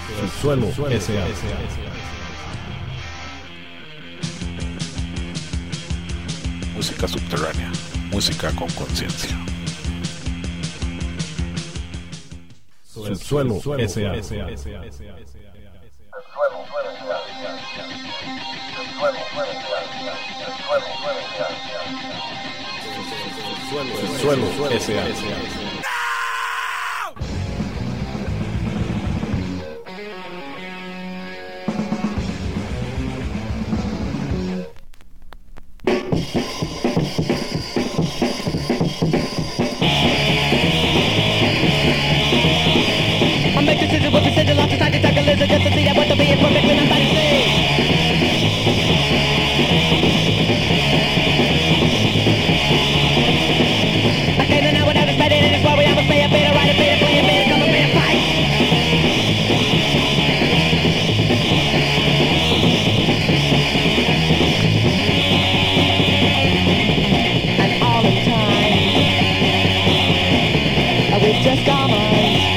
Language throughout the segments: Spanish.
Subsuelo S.A. Música subterránea, música con conciencia. Subsuelo S.A. Subsuelo S.A. Just to see that what the being perfect and nobody says. I came in now without a spade in this world, I'ma stay a better, write a better, play a better, come a better fight. And all the time, we've just gone on.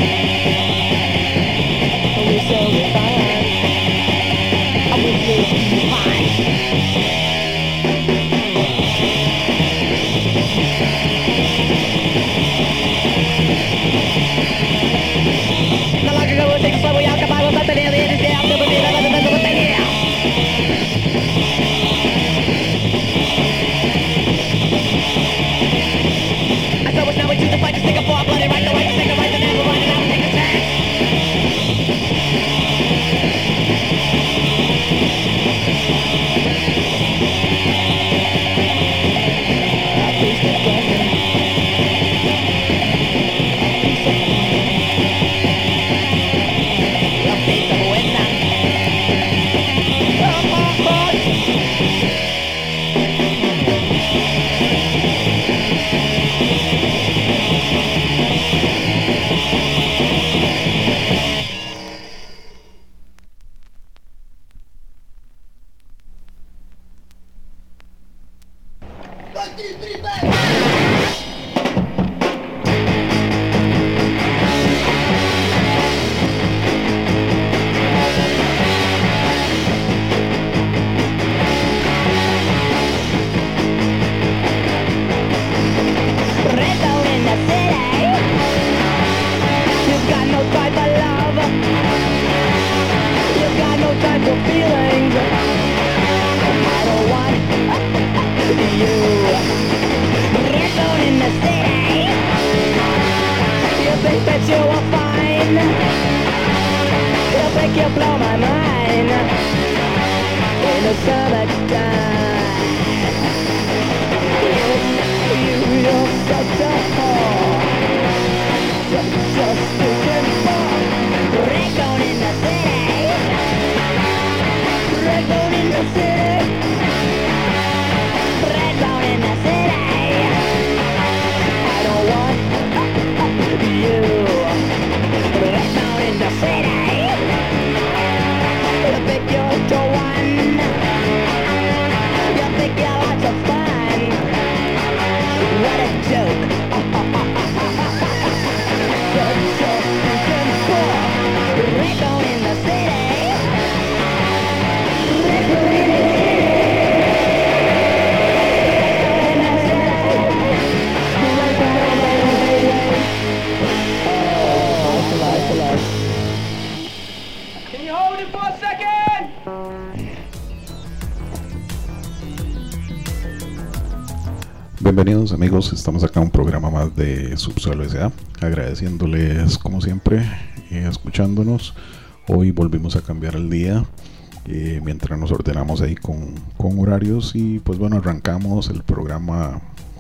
Bienvenidos amigos, estamos acá en un programa más de Subsuelo S.A. Agradeciéndoles como siempre escuchándonos. Hoy volvimos a cambiar el día mientras nos ordenamos ahí con horarios y pues bueno, arrancamos el programa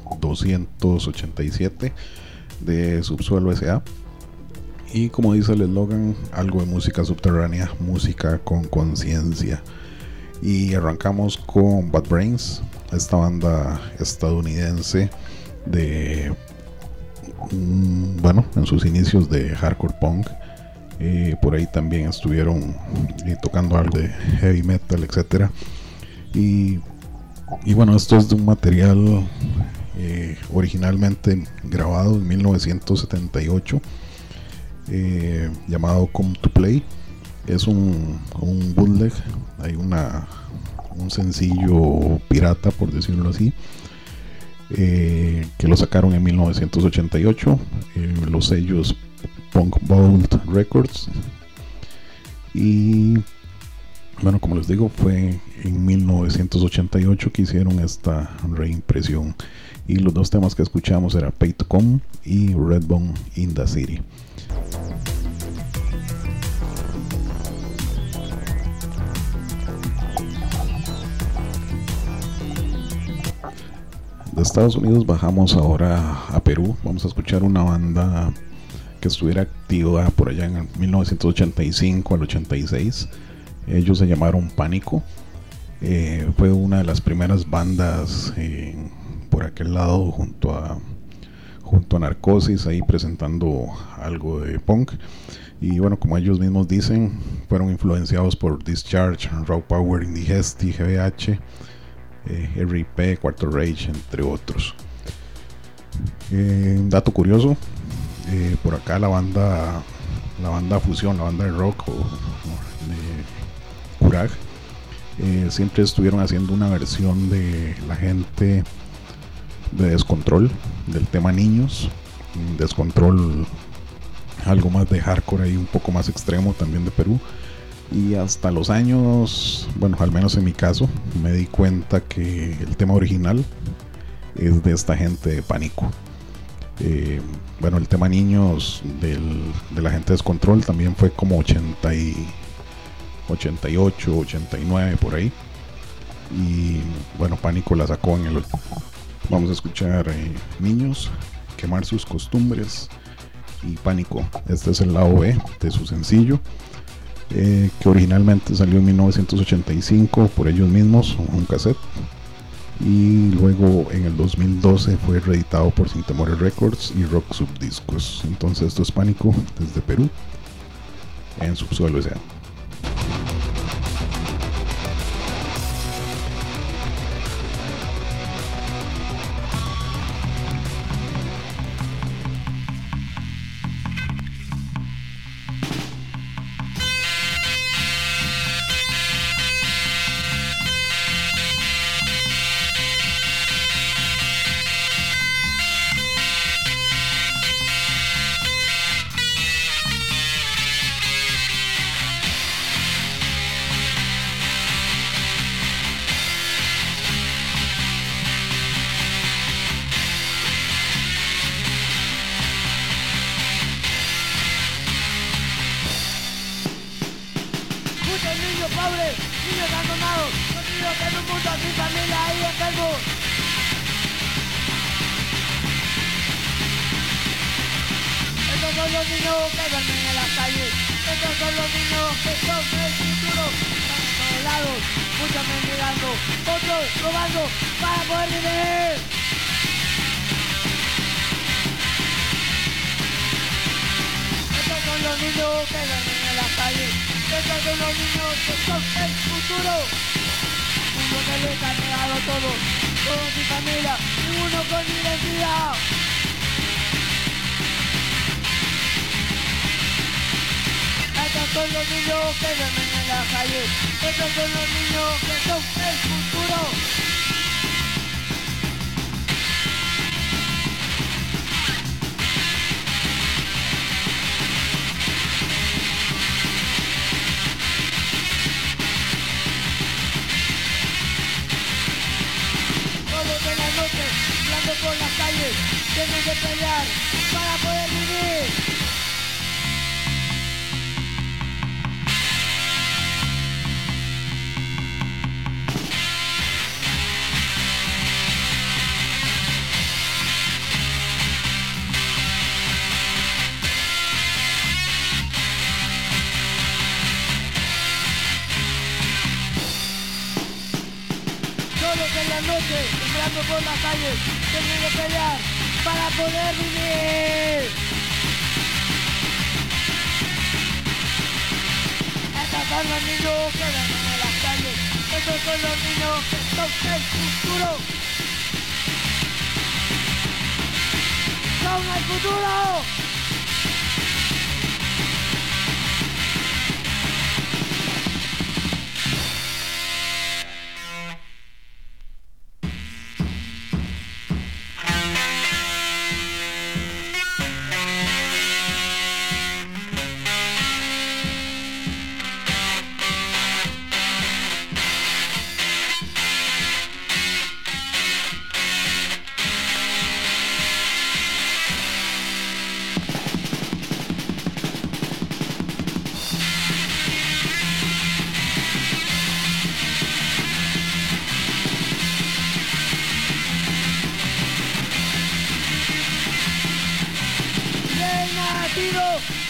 287 de Subsuelo S.A. Y como dice el eslogan, algo de música subterránea, música con conciencia. Y arrancamos con Bad Brains, esta banda estadounidense de, bueno, en sus inicios de hardcore punk. Por ahí también estuvieron tocando algo de heavy metal, etcétera. Y bueno, esto es de un material originalmente grabado en 1978, llamado Come to Play. Es un bootleg, hay un sencillo pirata, por decirlo así, que lo sacaron en 1988, los sellos Punk Vault Records. Y bueno, como les digo, fue en 1988 que hicieron esta reimpresión. Y los dos temas que escuchamos eran Pay to Come y Redbone in the City. De Estados Unidos bajamos ahora a Perú. Vamos a escuchar una banda que estuviera activa por allá en el 1985 al 86. Ellos se llamaron Pánico. Fue una de las primeras bandas por aquel lado junto a Narcosis, ahí presentando algo de punk. Y bueno, como ellos mismos dicen, fueron influenciados por Discharge, Raw Power, Indigesti, GBH, RIP, Quarter Rage, entre otros. Un dato curioso, por acá la banda fusión, la banda de rock de Kurag, siempre estuvieron haciendo una versión de la gente de Descontrol, del tema Niños. Descontrol, algo más de hardcore ahí, un poco más extremo, también de Perú. Y hasta los años, bueno, al menos en mi caso, me di cuenta que el tema original es de esta gente de Pánico. Bueno, el tema Niños de la gente de Descontrol también fue como 88, 89 por ahí. Y bueno, Pánico la sacó en el... Vamos a escuchar Niños, Quemar sus costumbres y Pánico. Este es el lado B de su sencillo, que originalmente salió en 1985 por ellos mismos, un cassette, y luego en el 2012 fue reeditado por Sin Temores Records y Rock Subdiscos. Entonces esto es Pánico desde Perú en Subsuelo S.A.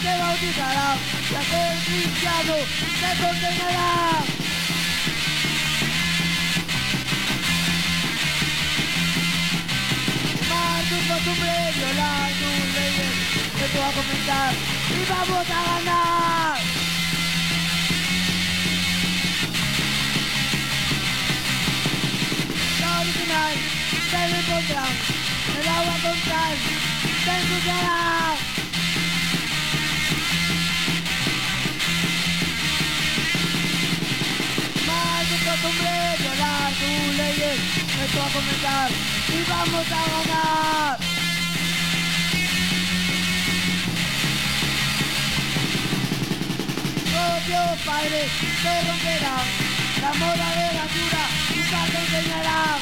te bautizarán, y aquel cristiano te condenará. Quemar tus costumbres, violar tus leyes, esto va a comenzar y vamos a ganar. La original se lo encontrarán, el agua con sal se ensuciará. Costumbre, violar tus leyes, esto va a comenzar y vamos a ganar. Propios padres te romperán, la moda de la cura nunca te enseñarán.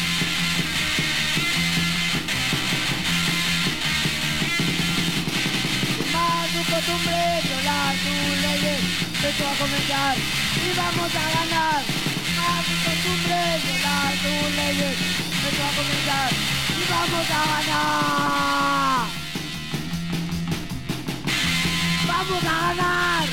Más tu costumbre, violar tus leyes, esto va a comenzar y vamos a ganar. Más tu costumbre, violar tus leyes, esto va a comenzar y vamos a ganar. ¡Vamos a ganar!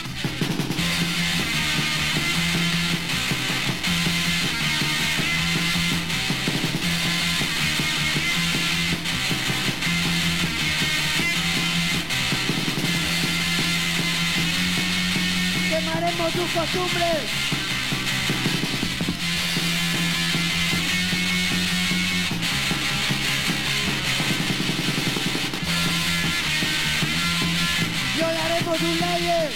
Quemaremos tus costumbres. Violaremos tus leyes.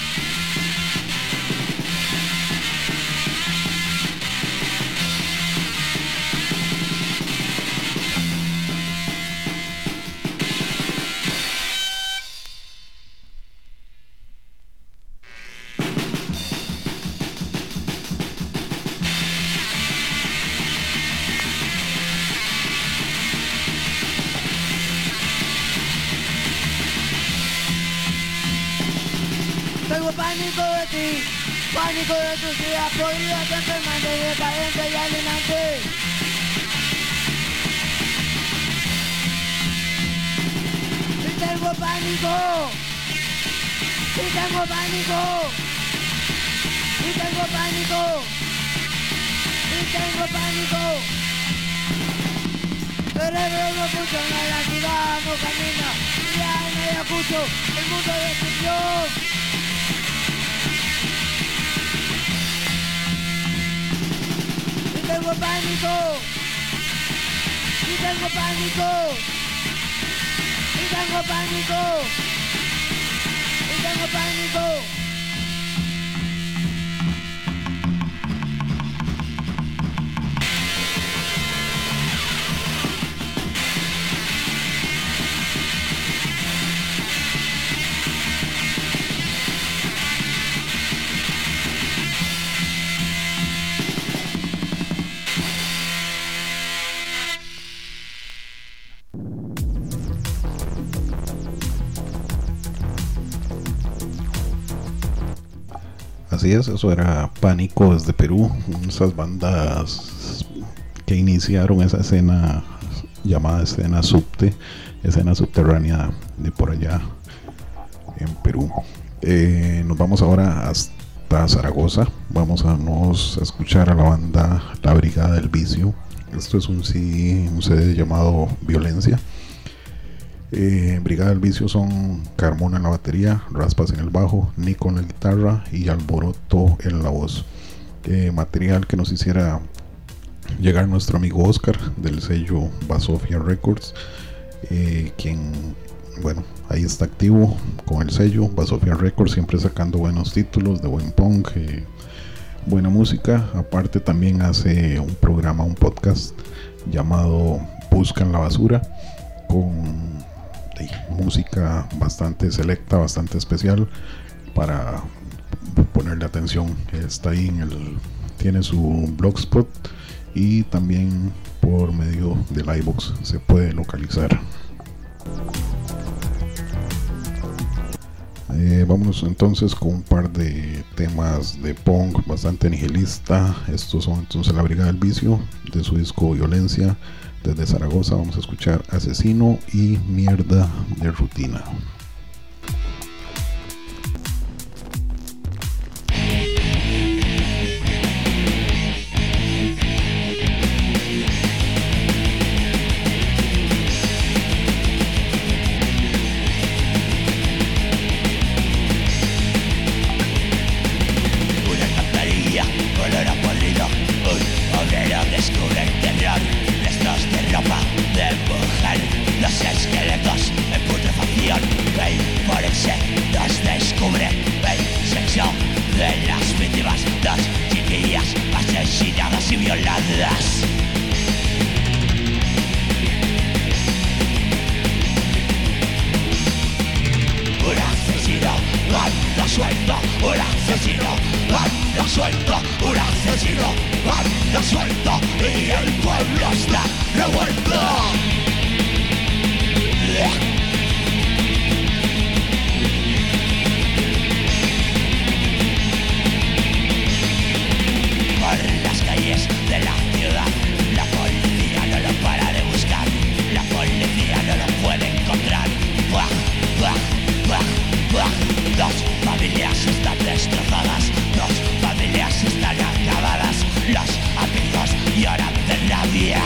Tengo pánico de ti, pánico de tus días, podría ser enfermante, decadente y alienante. Y tengo pánico, y tengo pánico, y tengo pánico, y tengo pánico. El cerebro no funciona, la ciudad no camina, ya en Ayacucho, el mundo de destrucción. Tengo pánico, y tengo pánico, y tengo pánico, y tengo pánico. Así es, eso era Pánico desde Perú, esas bandas que iniciaron esa escena llamada escena subterránea de por allá en Perú. Nos vamos ahora hasta Zaragoza, vamos a escuchar a la banda La Brigada del Vicio. Esto es un CD llamado Violencia. Brigada del Vicio son Carmona en la batería, Raspas en el bajo, Nico en la guitarra y Alboroto en la voz. Material que nos hiciera llegar nuestro amigo Oscar del sello Basofia Records, quien, bueno, ahí está activo con el sello Basofia Records, siempre sacando buenos títulos de buen punk, buena música. Aparte también hace un podcast llamado Busca en la Basura, con música bastante selecta, bastante especial para ponerle atención. Está ahí tiene su blogspot y también por medio del iVoox se puede localizar. Vámonos entonces con un par de temas de punk bastante nihilista. Estos son entonces La Brigada del Vicio, de su disco Violencia. Desde Zaragoza vamos a escuchar Asesino y Mierda de Rutina. suelto, un asesino, anda suelto, un asesino, anda suelto y el pueblo está revuelto. Por las calles de la ciudad, la policía no lo para de buscar, la policía no lo puede encontrar. ¡Buah, buah, buah, buah! Dos familias están destrozadas, dos familias están acabadas, los amigos lloran de rabia.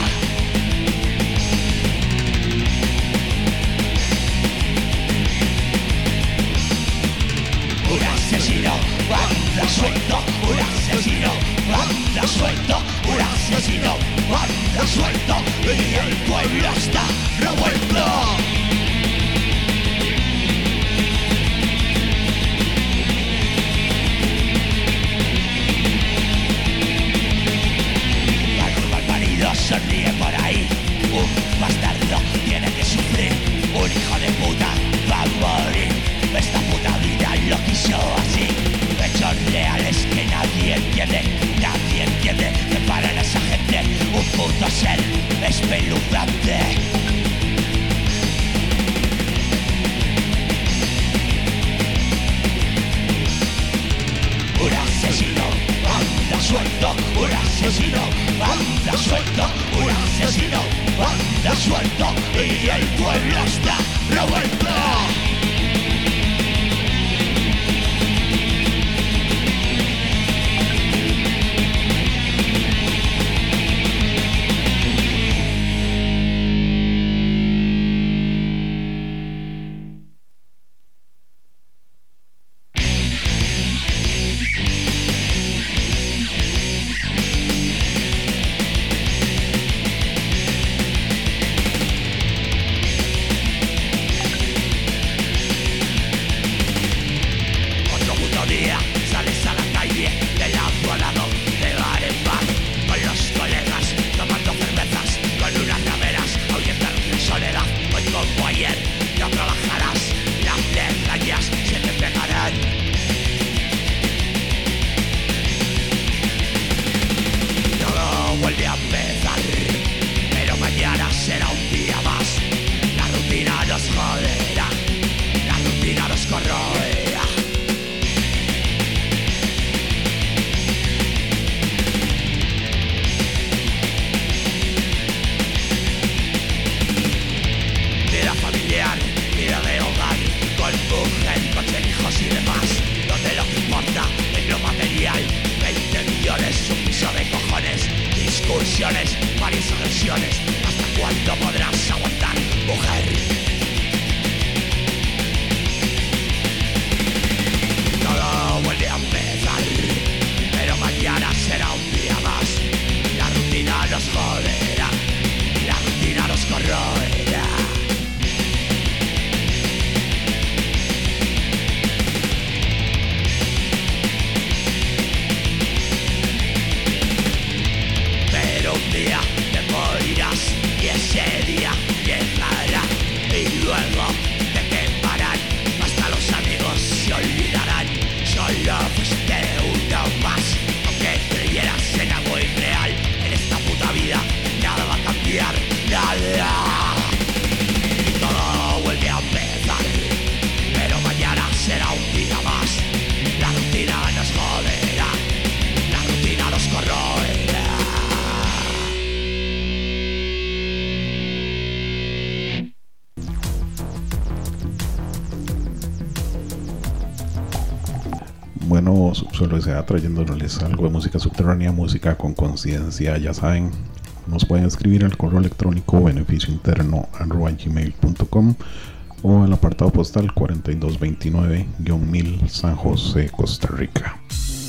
Un asesino anda suelto, un asesino anda suelto, un asesino anda suelto y el pueblo está revuelto. Algún malparido sonríe por ahí, un bastardo tiene que sufrir, un hijo de puta va a morir. Esta puta vida lo quiso así, hechos reales que nadie entiende que para esa gente un puto ser espeluznante. Un asesino anda suelto, un asesino anda suelto, un asesino anda suelto y el pueblo está revuelto. Varias agresiones, ¿hasta cuándo podrás aguantar, mujer? Todo vuelve a empezar, pero mañana será un día más. La rutina nos joderá, la rutina nos corroerá. Y ese día llegará y luego te quemarán, hasta los amigos se olvidarán. Solo fuiste uno más, aunque creyeras en algo irreal. En esta puta vida nada va a cambiar, nada. Y todo vuelve a empezar, pero mañana será un día más. La rutina nos joderá, la rutina nos corroerá. Bueno, Subsuelo S.A. trayéndoles algo de música subterránea, música con conciencia. Ya saben, nos pueden escribir al correo electrónico beneficiointerno@gmail.com o al apartado postal 4229-1000 San José, Costa Rica.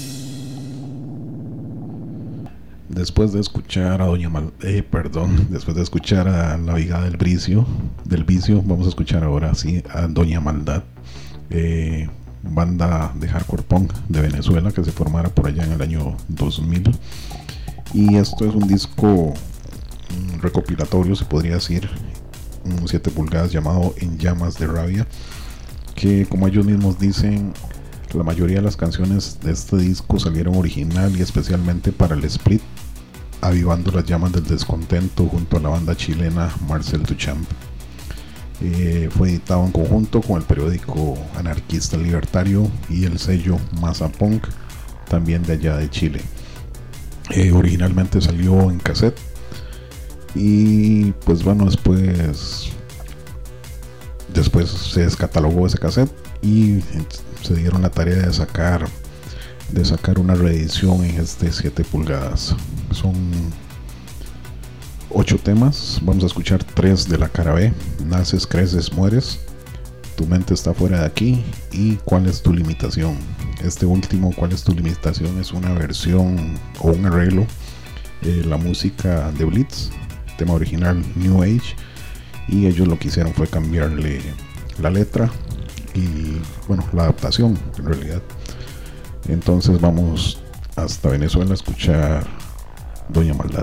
Después de escuchar a después de escuchar a La Vigada del Vicio, vamos a escuchar ahora sí a Doña Maldad, banda de hardcore punk de Venezuela que se formara por allá en el año 2000. Y esto es un disco recopilatorio, se podría decir, 7 pulgadas, llamado En Llamas de Rabia, que, como ellos mismos dicen, La mayoría de las canciones de este disco salieron original y especialmente para el split, avivando las llamas del descontento junto a la banda chilena Marcel Duchamp. Fue editado en conjunto con el periódico anarquista libertario y el sello Masa Punk, también de allá de Chile. Originalmente salió en cassette y pues bueno, después se descatalogó ese cassette y se dieron la tarea de sacar una reedición en 7 pulgadas. Son 8 temas, vamos a escuchar 3 de la cara B: Naces, creces, mueres, Tu mente está fuera de aquí y ¿Cuál es tu limitación? Este último, ¿Cuál es tu limitación?, es una versión o un arreglo de la música de Blitz, tema original New Age, y ellos lo que hicieron fue cambiarle la letra y bueno, la adaptación en realidad. Entonces vamos hasta Venezuela a escuchar Doña Maldad.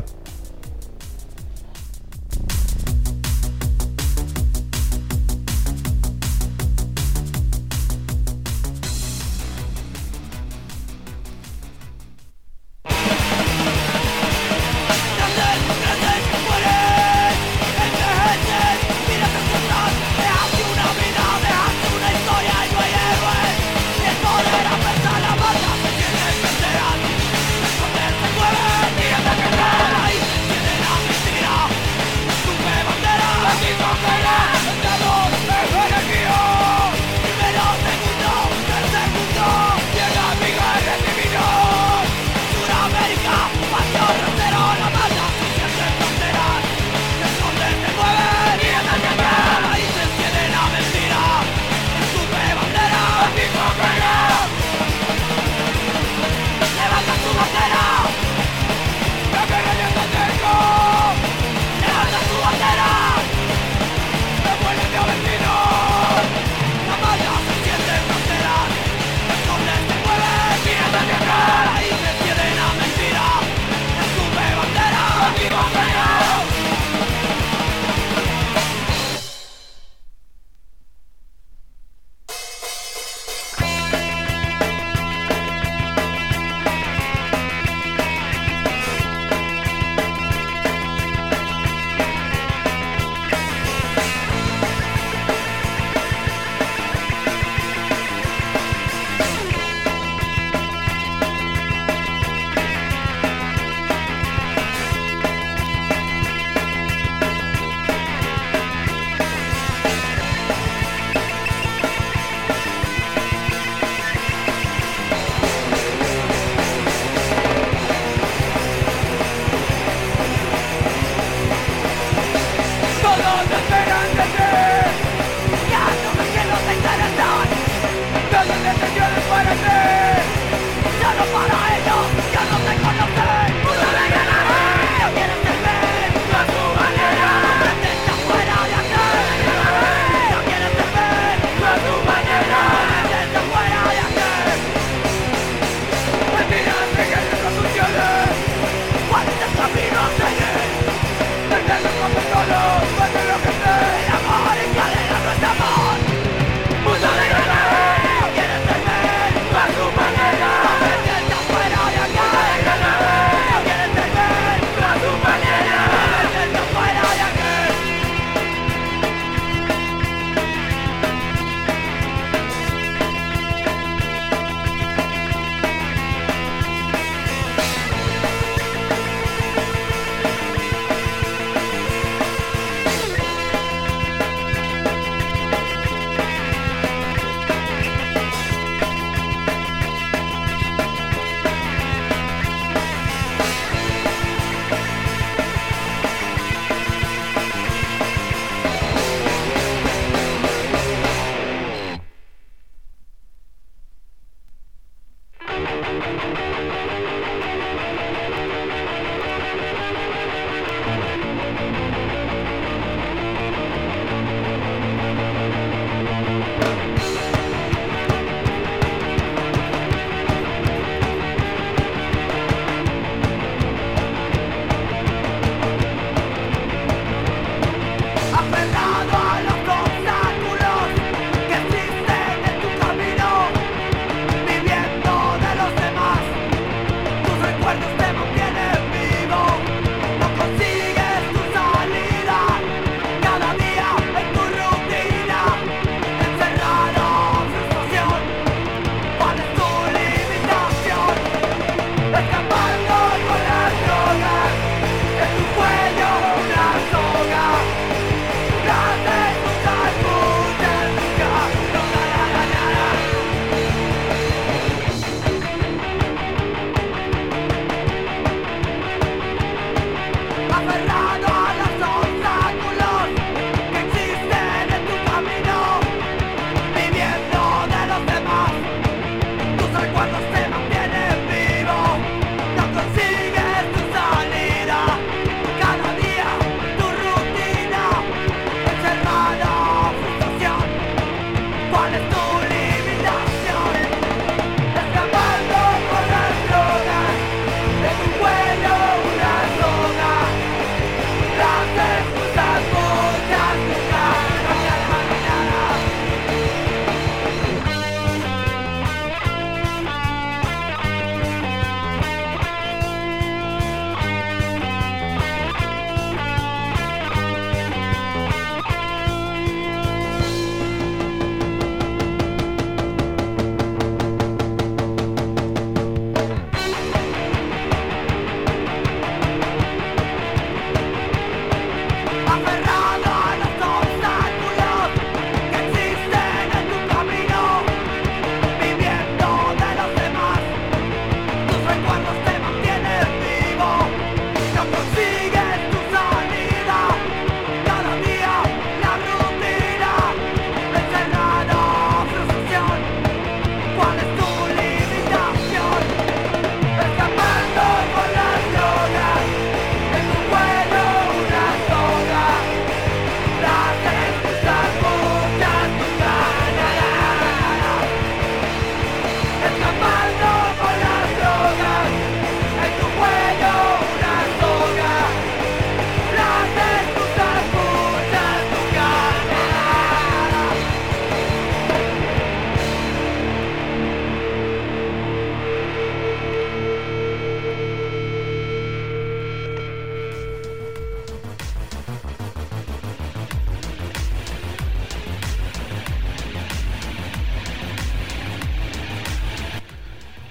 Aferrado a los obstáculos que existen en tu camino.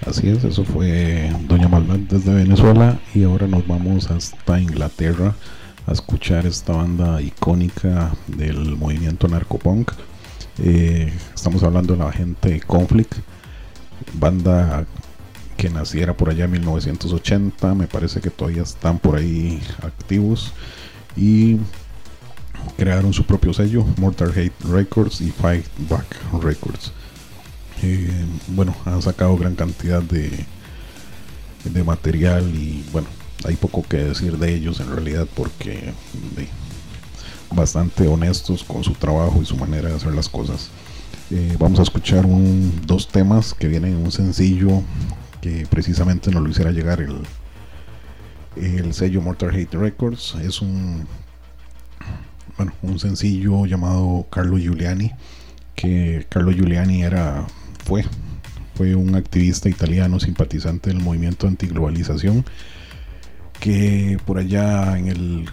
Así es, eso fue Doña Maldad desde Venezuela y ahora nos vamos hasta Inglaterra a escuchar esta banda icónica del movimiento narcopunk. Estamos hablando de la gente Conflict, banda que naciera por allá en 1980, me parece que todavía están por ahí activos y crearon su propio sello, Mortal Hate Records y Fight Back Records. Bueno, han sacado gran cantidad de material y bueno, hay poco que decir de ellos en realidad porque bastante honestos con su trabajo y su manera de hacer las cosas. Vamos a escuchar dos temas que vienen en un sencillo que precisamente nos lo hiciera llegar el sello Mortal Hate Records. Es un sencillo llamado Carlo Giuliani, que Carlo Giuliani fue un activista italiano simpatizante del movimiento antiglobalización que por allá en el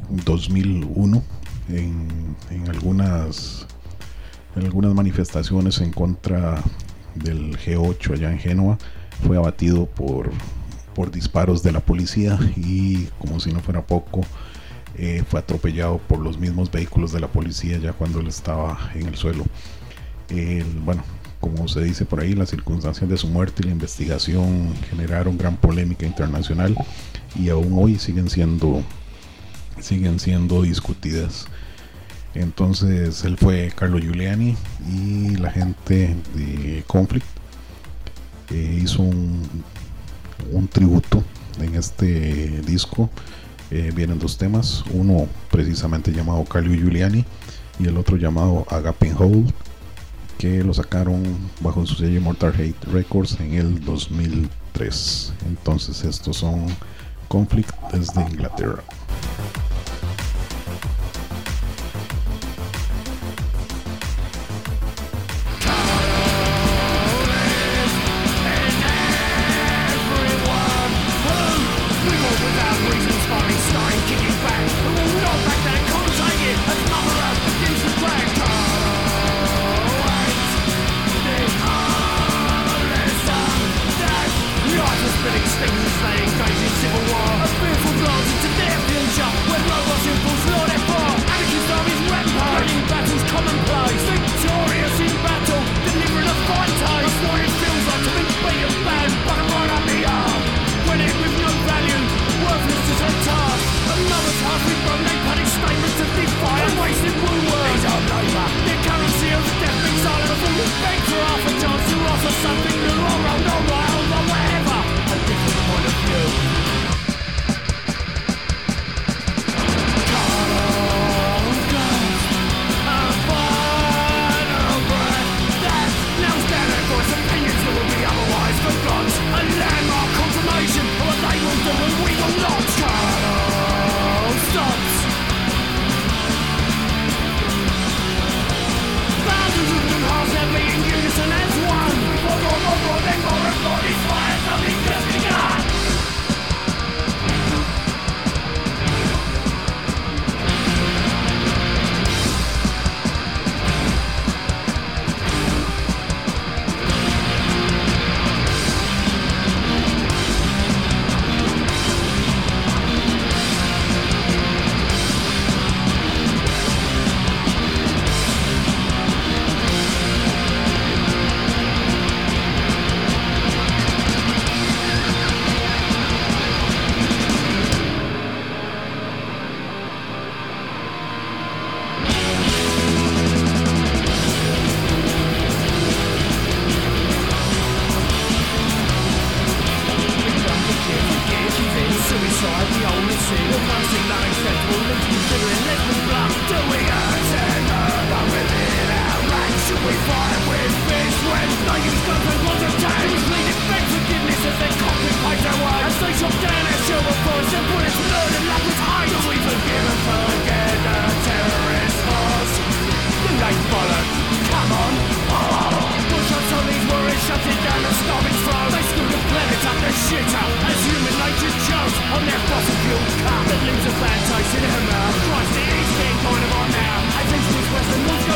2001 en algunas manifestaciones en contra del G8 allá en Génova fue abatido por disparos de la policía y, como si no fuera poco, fue atropellado por los mismos vehículos de la policía ya cuando él estaba en el suelo. Bueno, como se dice por ahí, las circunstancias de su muerte y la investigación generaron gran polémica internacional y aún hoy siguen siendo discutidas. Entonces él fue Carlo Giuliani y la gente de Conflict hizo un tributo en este disco. Vienen dos temas, uno precisamente llamado Carlo Giuliani y el otro llamado Agape and Hold, que lo sacaron bajo su sello Mortal Hate Records en el 2003. Entonces estos son Conflict desde Inglaterra.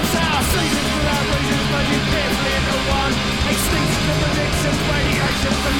Extinct the predictions, radiation.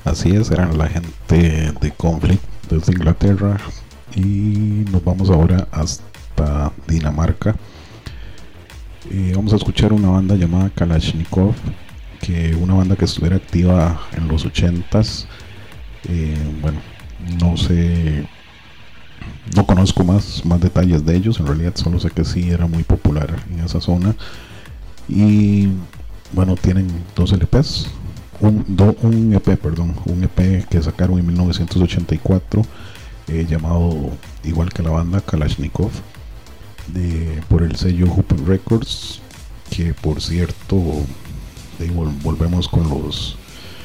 Así es, eran la gente de Conflict desde Inglaterra y nos vamos ahora hasta Dinamarca. Vamos a escuchar una banda llamada Kalashnikov, que una banda que estuviera activa en los 80s. Bueno, no sé, no conozco más detalles de ellos, en realidad solo sé que sí era muy popular en esa zona. Y bueno, tienen dos LPs. Un EP que sacaron en 1984 llamado igual que la banda Kalashnikov por el sello Hoop Records, que por cierto volvemos con los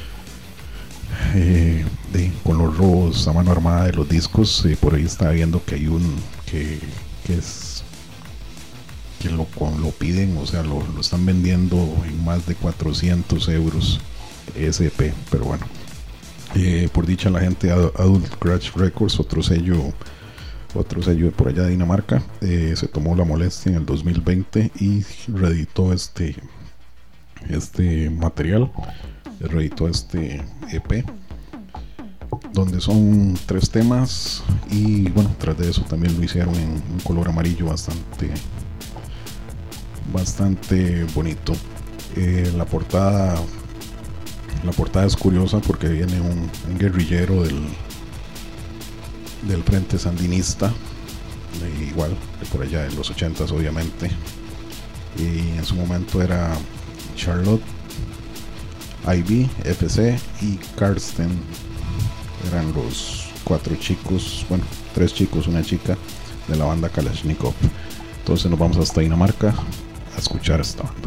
robos a mano armada de los discos. Por ahí estaba viendo que hay un que lo piden, o sea, lo están vendiendo en más de 400 euros SP, pero bueno, por dicha la gente de Adult Crash Records, otro sello por allá de Dinamarca, se tomó la molestia en el 2020 y reeditó este material, reeditó este EP, donde son 3 temas y bueno, tras de eso también lo hicieron en un color amarillo bastante bonito. La portada es curiosa porque viene un guerrillero del frente sandinista, igual de por allá de los 80s obviamente, y en su momento era Charlotte, Ivy, FC y Karsten. Eran los 4 chicos, bueno, 3 chicos, una chica de la banda Kalashnikov. Entonces nos vamos hasta Dinamarca a escuchar esta banda.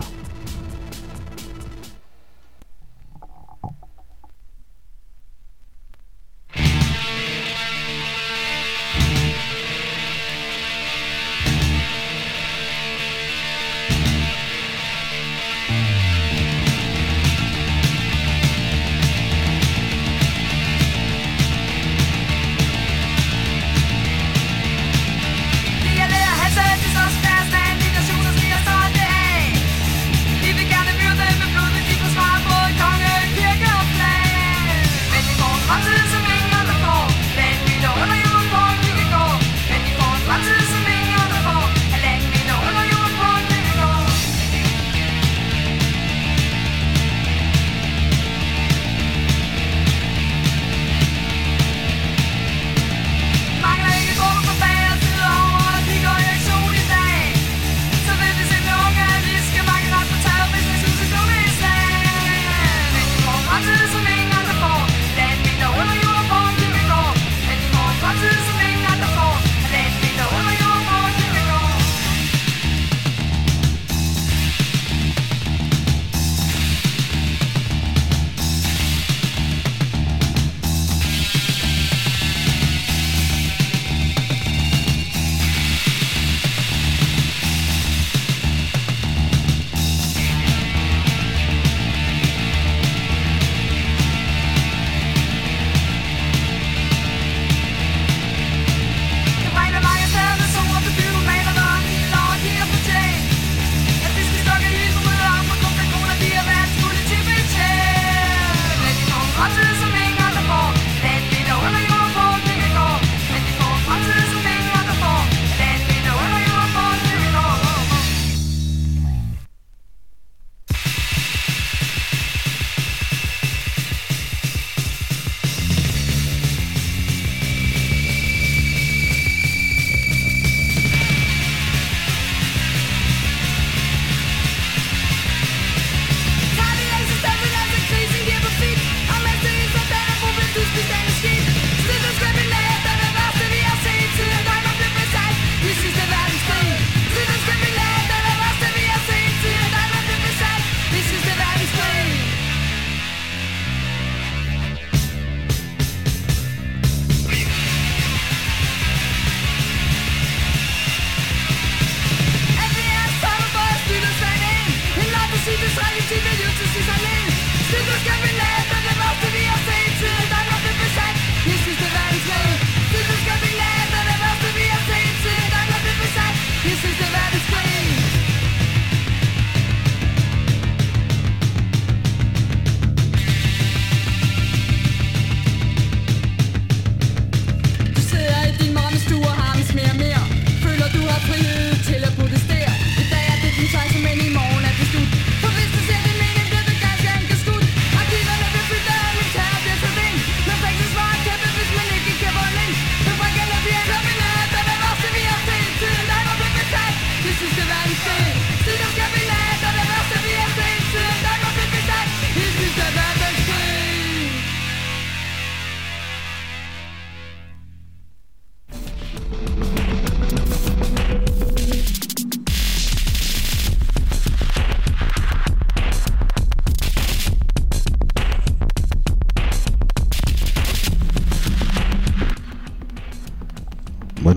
Som ingen andre får. Den vinder under jorden.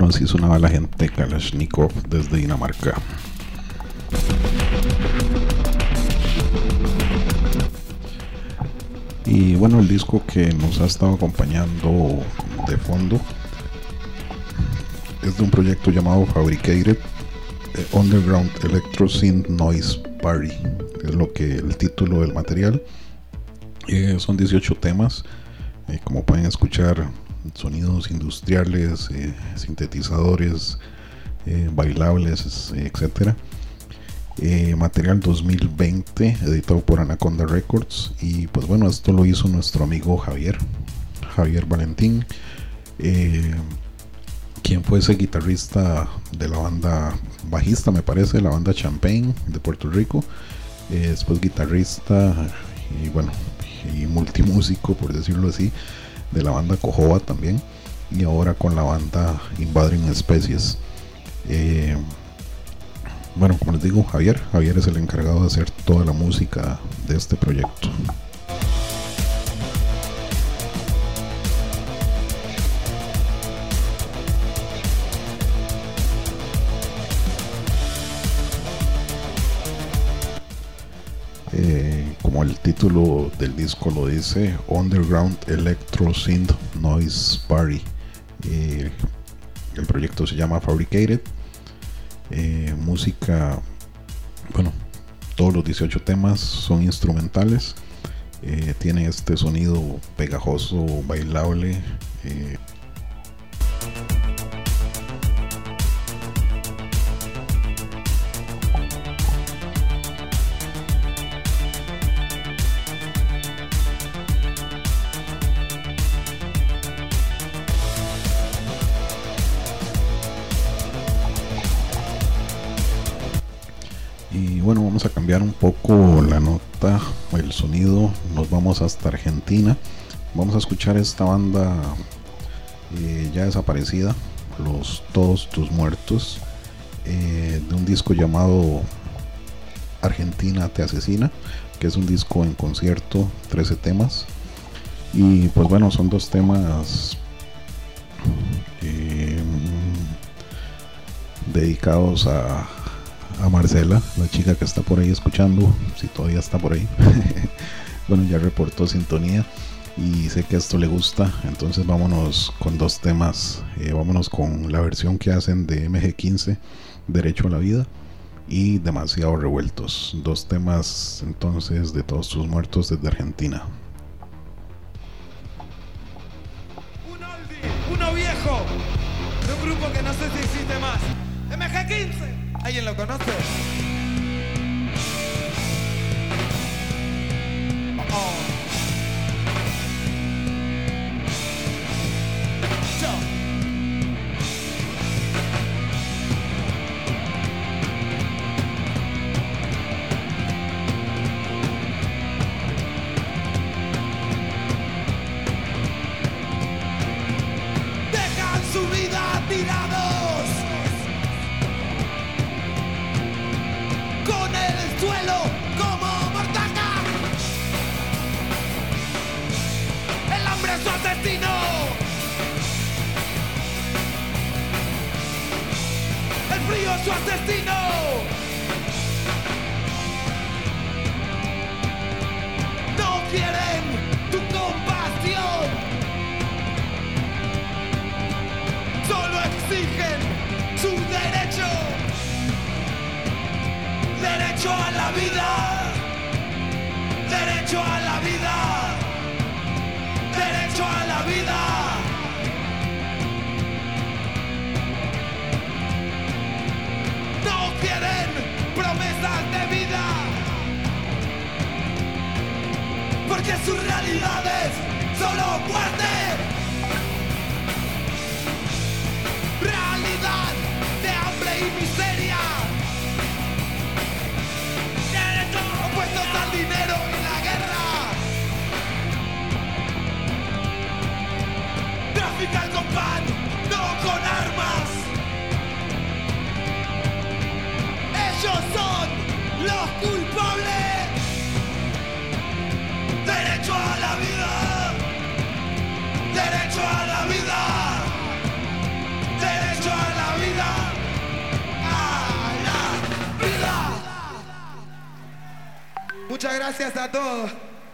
bueno, así sonaba la gente Kalashnikov desde Dinamarca. Y bueno, el disco que nos ha estado acompañando de fondo es de un proyecto llamado Fabricated Underground Electro Synth Noise Party, es lo que el título del material. Son 18 temas, como pueden escuchar, sonidos industriales, sintetizadores, bailables, etcétera. Material 2020, editado por Anaconda Records. Y pues bueno, esto lo hizo nuestro amigo Javier Valentín, quien fue ese guitarrista de la banda, bajista me parece, la banda Champagne de Puerto Rico, después guitarrista y bueno, y multimúsico, por decirlo así, de la banda Cojoba también, y ahora con la banda Invading Species. Bueno, como les digo, Javier es el encargado de hacer toda la música de este proyecto. Como el título del disco lo dice, Underground Electro Synth Noise Party. El proyecto se llama Fabricated. Música, bueno, todos los 18 temas son instrumentales. Tiene este sonido pegajoso, bailable. Y bueno, vamos a cambiar un poco la nota, el sonido. Nos vamos hasta Argentina. Vamos a escuchar esta banda ya desaparecida, Los Todos Tus Muertos, de un disco llamado Argentina Te Asesina, que es un disco en concierto, 13 temas. Y pues bueno, son dos temas dedicados a Marcela, la chica que está por ahí escuchando, si todavía está por ahí. Bueno, ya reportó sintonía y sé que esto le gusta, entonces vámonos con dos temas. Vámonos con la versión que hacen de MG15, Derecho a la Vida, y Demasiado Revueltos. Dos temas entonces de Todos Tus Muertos desde Argentina. Un oldie, uno viejo, de un grupo que no sé si existe más, MG15. ¿Alguien lo conoce? Oh. Yo. Dejan su vida tirados con el suelo como mortaja. El hambre es su asesino. El frío es su asesino. No quieren tu compasión, solo exigen su derecho. Derecho a la vida, derecho a la vida, derecho a la vida. No quieren promesas de vida, porque su realidad es solo muerte. Realidad de hambre y miseria. Opuestos al dinero y la guerra. Trafican con pan, no con armas. Ellos son los culpables. Derecho a la vida. Muchas gracias a todos.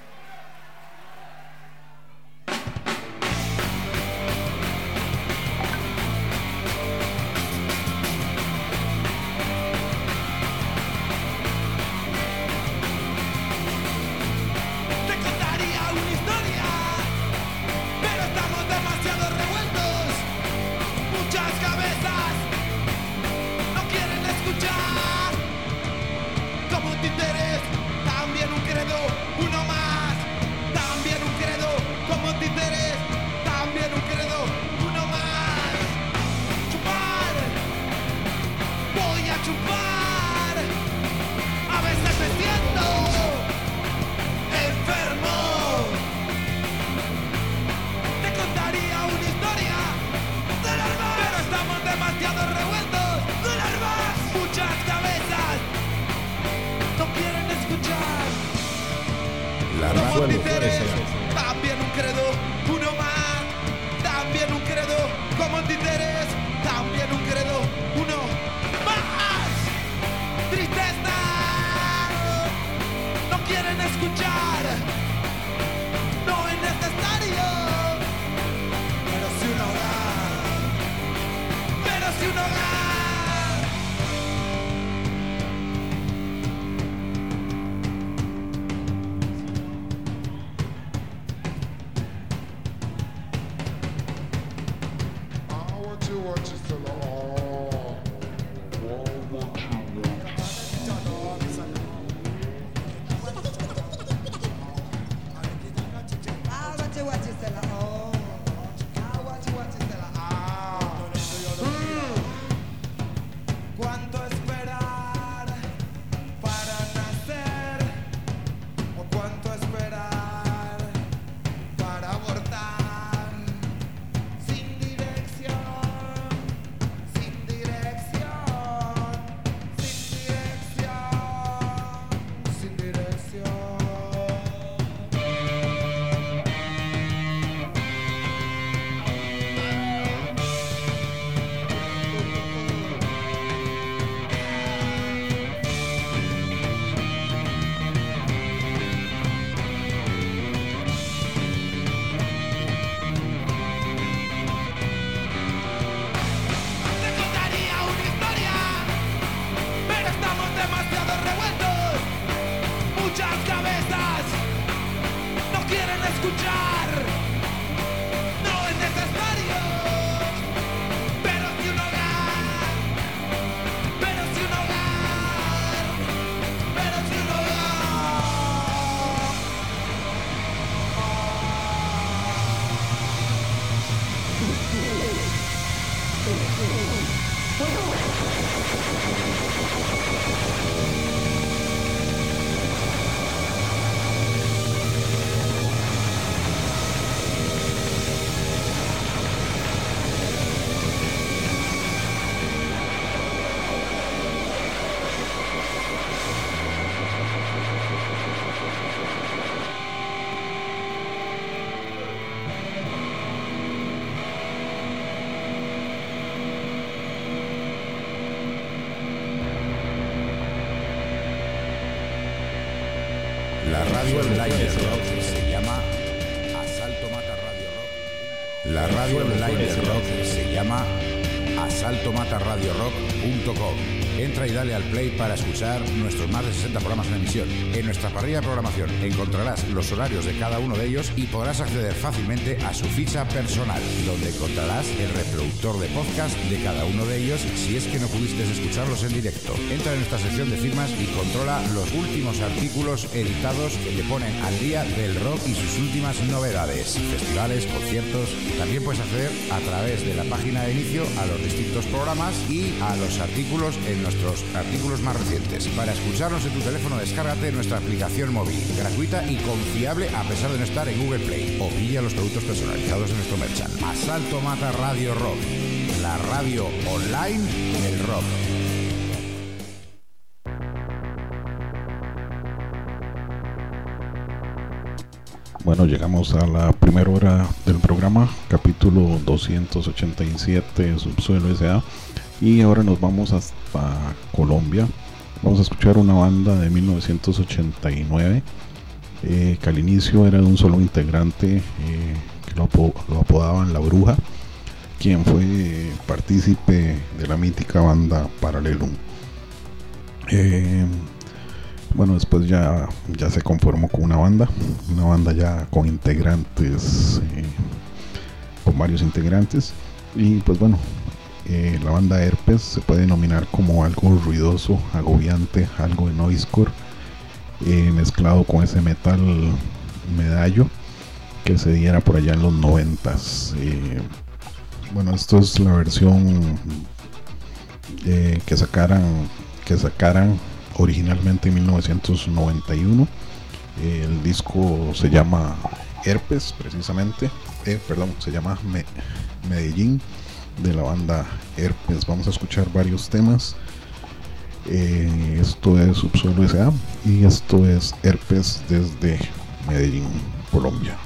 Te contaría una historia, pero estamos demasiado revueltos. Muchas cabezas no quieren escuchar. Como títeres, también un credo, uno más. También un credo, como títeres, también un credo, uno más. Chupar, voy a chupar. A veces me siento enfermo. Te contaría una historia del alma, pero estamos demasiado revueltos. Del alma, muchas cabezas no quieren escuchar. La Como radio títeres, también un credo, uno más. También un credo, como títeres, también un credo, uno más. Tristeza, no quieren escuchar. No es necesario, pero si un hogar, pero si un hogar. ¿Cuánto esperar para nacer? ¿O cuánto esperar para abortar? Sin dirección, sin dirección, sin dirección, sin dirección. Te contaría una historia, pero estamos demasiado revueltos. Muchas cabezas no quieren escuchar. No es necesario, pero si un hogar, pero si un hogar, pero si un hogar. La radio online de rock se llama Asalto Mata Radio Rock. La radio online de rock se llama asaltomataradiorock.com. Entra y dale al play para escuchar nuestros más de 60 programas en emisión. En nuestra parrilla de programación encontrarás los horarios de cada uno de ellos y podrás acceder fácilmente a su ficha personal, donde encontrarás el reproductor de podcast de cada uno de ellos si es que no pudiste escucharlos en directo. Entra en nuestra sección de firmas y controla los últimos artículos editados que te ponen al día del rock y sus últimas novedades, festivales, conciertos. También puedes acceder a través de la página de inicio a los distintos programas y a los artículos en nuestros artículos más recientes. Para escucharnos en tu teléfono, descárgate nuestra aplicación móvil, gratuita y confiable a pesar de no estar en Google Play, o pilla los productos personalizados en nuestro merchant. Asalto Mata Radio Rock, la radio online del rock. Bueno, llegamos a la primera hora del programa, capítulo 287, Subsuelo S.A. Y ahora nos vamos hasta Colombia Vamos a escuchar una banda de 1989 que al inicio era de un solo integrante que lo apodaban La Bruja, quien fue partícipe de la mítica banda Paralelum. Bueno, después ya se conformó con una banda ya con integrantes, con varios integrantes, y pues bueno, la banda Herpes se puede denominar como algo ruidoso, agobiante, algo de noisecore, mezclado con ese metal medallo que se diera por allá en los 90s. Bueno, esto es la versión que sacaran originalmente en 1991. El disco se llama Herpes, precisamente, se llama Medellín, de la banda Herpes. Vamos a escuchar varios temas. Esto es Subsuelo S.A. y esto es Herpes desde Medellín, Colombia.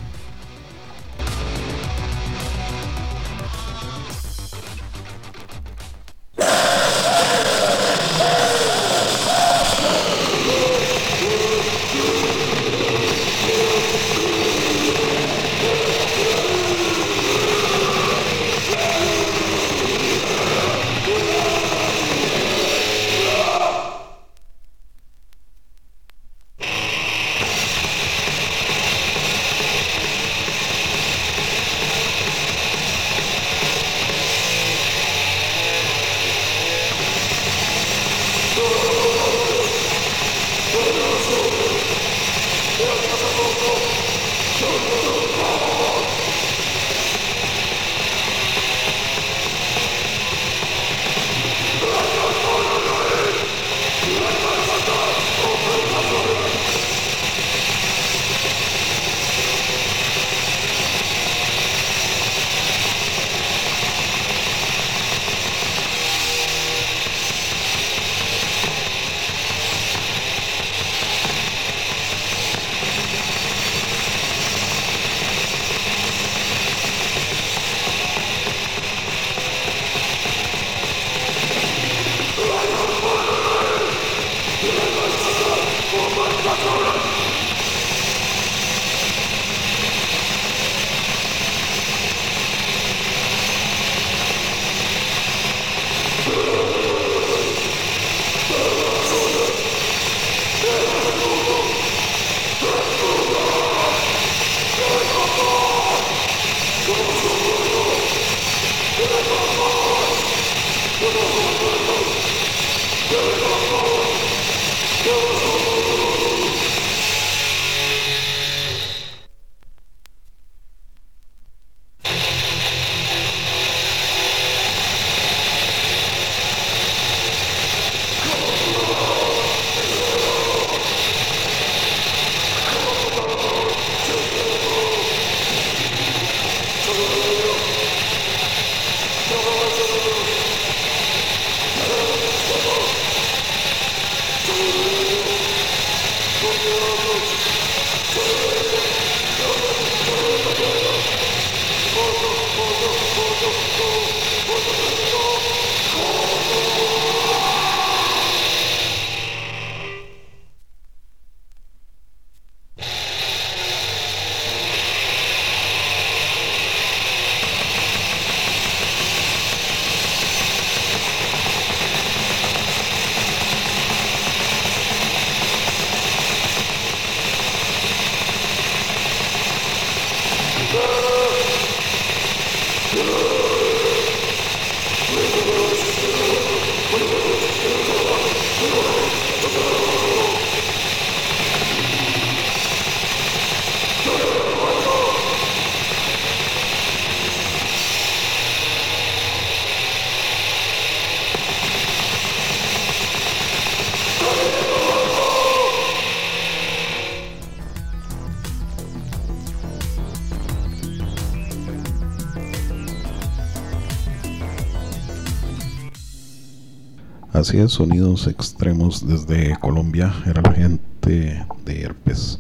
Así es, sonidos extremos desde Colombia, era la gente de Herpes.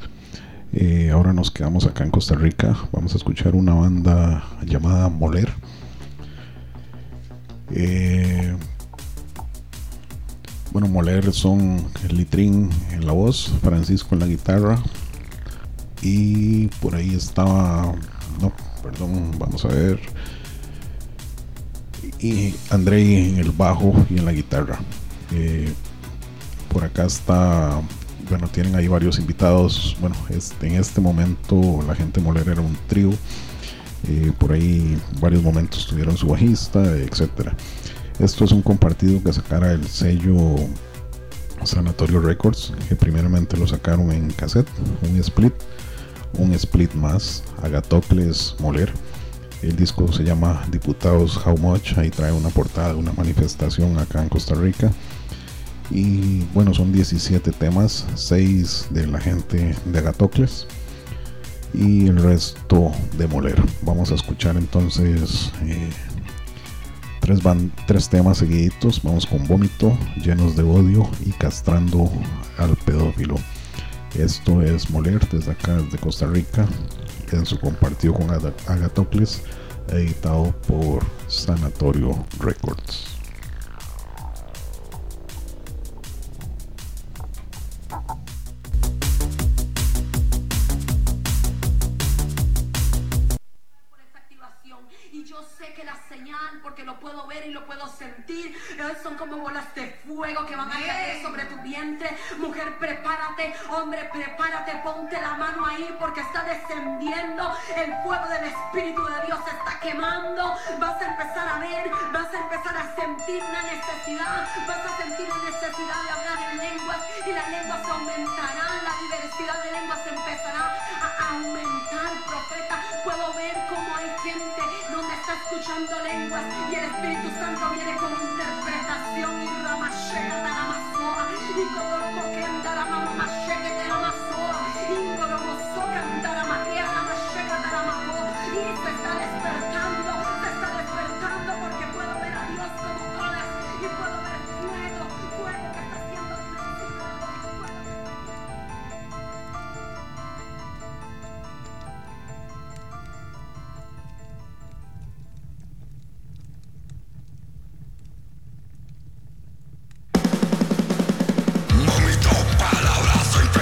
Ahora nos quedamos acá en Costa Rica, vamos a escuchar una banda llamada Moler. Bueno, Moler son el Litrín en la voz, Francisco en la guitarra y por ahí estaba, no, perdón, vamos a ver, y Andrei en el bajo y en la guitarra. Por acá está, bueno, tienen ahí varios invitados. Bueno, en este momento la gente Moler era un trío. Por ahí varios momentos tuvieron su bajista, etcétera. Esto es un compartido que sacara el sello Sanatorio Records, que primeramente lo sacaron en cassette, un split más, Agatocles Moler. El disco se llama Diputados How Much, ahí trae una portada de una manifestación acá en Costa Rica. Y bueno, son 17 temas, 6 de la gente de Agatocles y el resto de Moler. Vamos a escuchar entonces 3 temas seguiditos. Vamos con Vómito, Llenos de Odio y Castrando al Pedófilo. Esto es Moler desde acá, desde Costa Rica, en su compartido con Agatocles, editado por Sanatorio Records. Y yo sé que la señal, porque lo puedo ver y lo puedo sentir, son como bolas de fuego que van a caer sobre tu vientre. Mujer, prepárate. Hombre, prepárate. Ponte la mano ahí porque está descendiendo. El fuego del Espíritu de Dios se está quemando. Vas a empezar a ver, vas a empezar a sentir una necesidad. Vas a sentir la necesidad de hablar en lenguas y las lenguas aumentarán. La diversidad de lenguas empezará a aumentar, profeta. Puedo ver cómo hay gente donde está escuchando lenguas y el Espíritu Santo viene con interpretación y ramashea taramasoa y codorcoquenda ramamasheke taramasoa y codormosoca taramaquea ramasheka taramako. Y se está despertando porque puedo ver a Dios como olas y puedo ver fuego que está siendo transitado.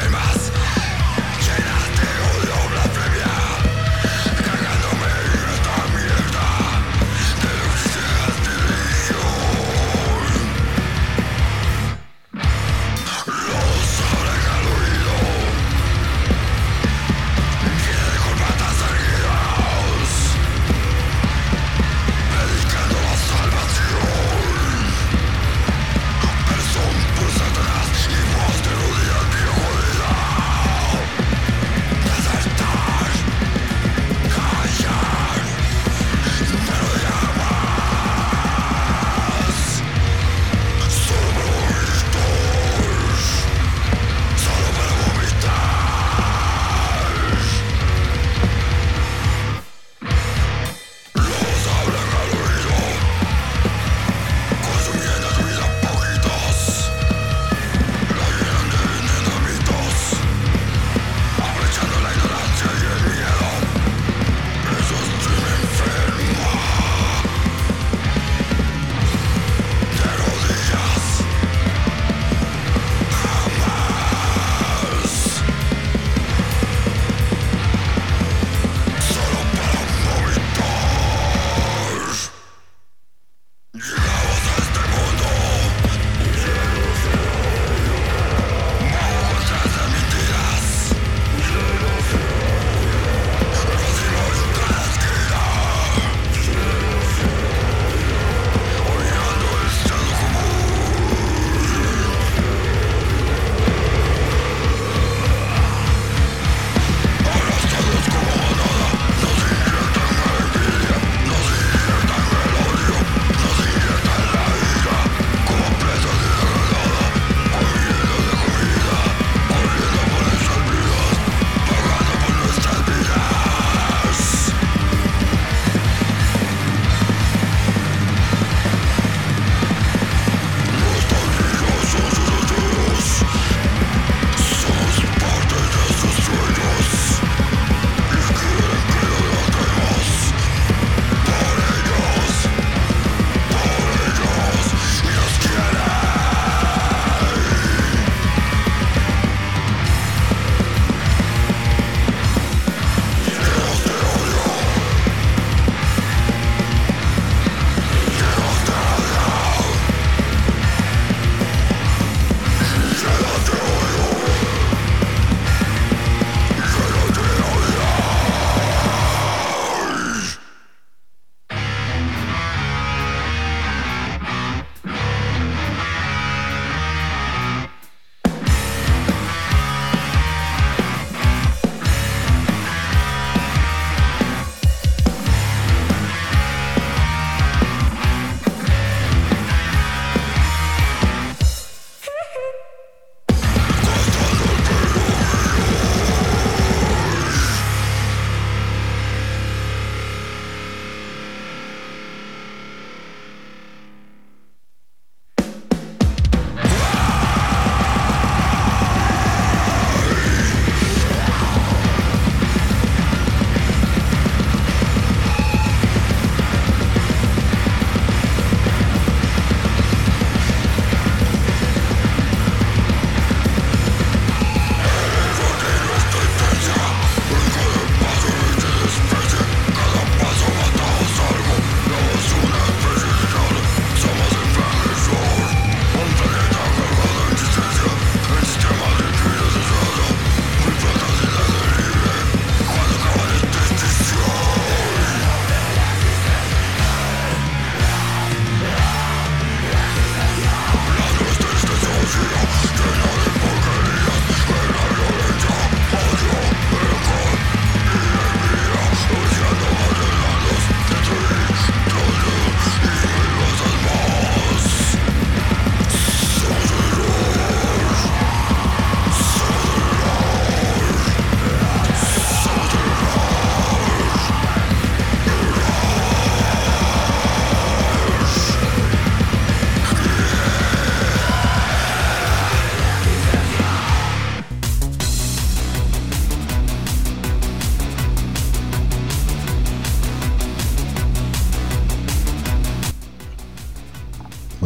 Llenas de odio, blasfemia, cargándome y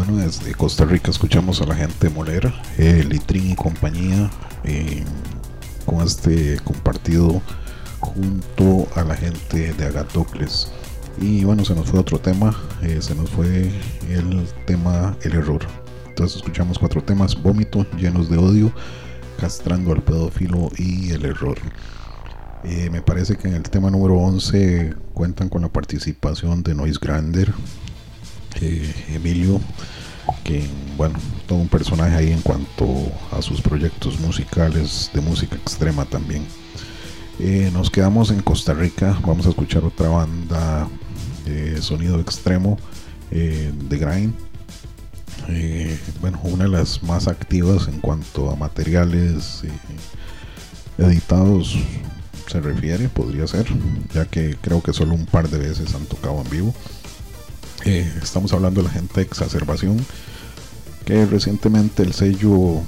Bueno, desde Costa Rica escuchamos a la gente de Moler, Litrin y compañía, con este compartido junto a la gente de Agatocles. Y bueno, se nos fue otro tema, se nos fue el tema El Error. Entonces escuchamos 4 temas: Vómito, Llenos de Odio, Castrando al Pedófilo y El Error. Me parece que en el tema número 11 cuentan con la participación de Noise Grander, Emilio, que bueno, todo un personaje ahí en cuanto a sus proyectos musicales de música extrema también. Nos quedamos en Costa Rica, vamos a escuchar otra banda de sonido extremo, de Grind. Bueno, una de las más activas en cuanto a materiales editados se refiere, podría ser, ya que creo que solo un par de veces han tocado en vivo. Estamos hablando de la gente de Exacerbación, que recientemente el sello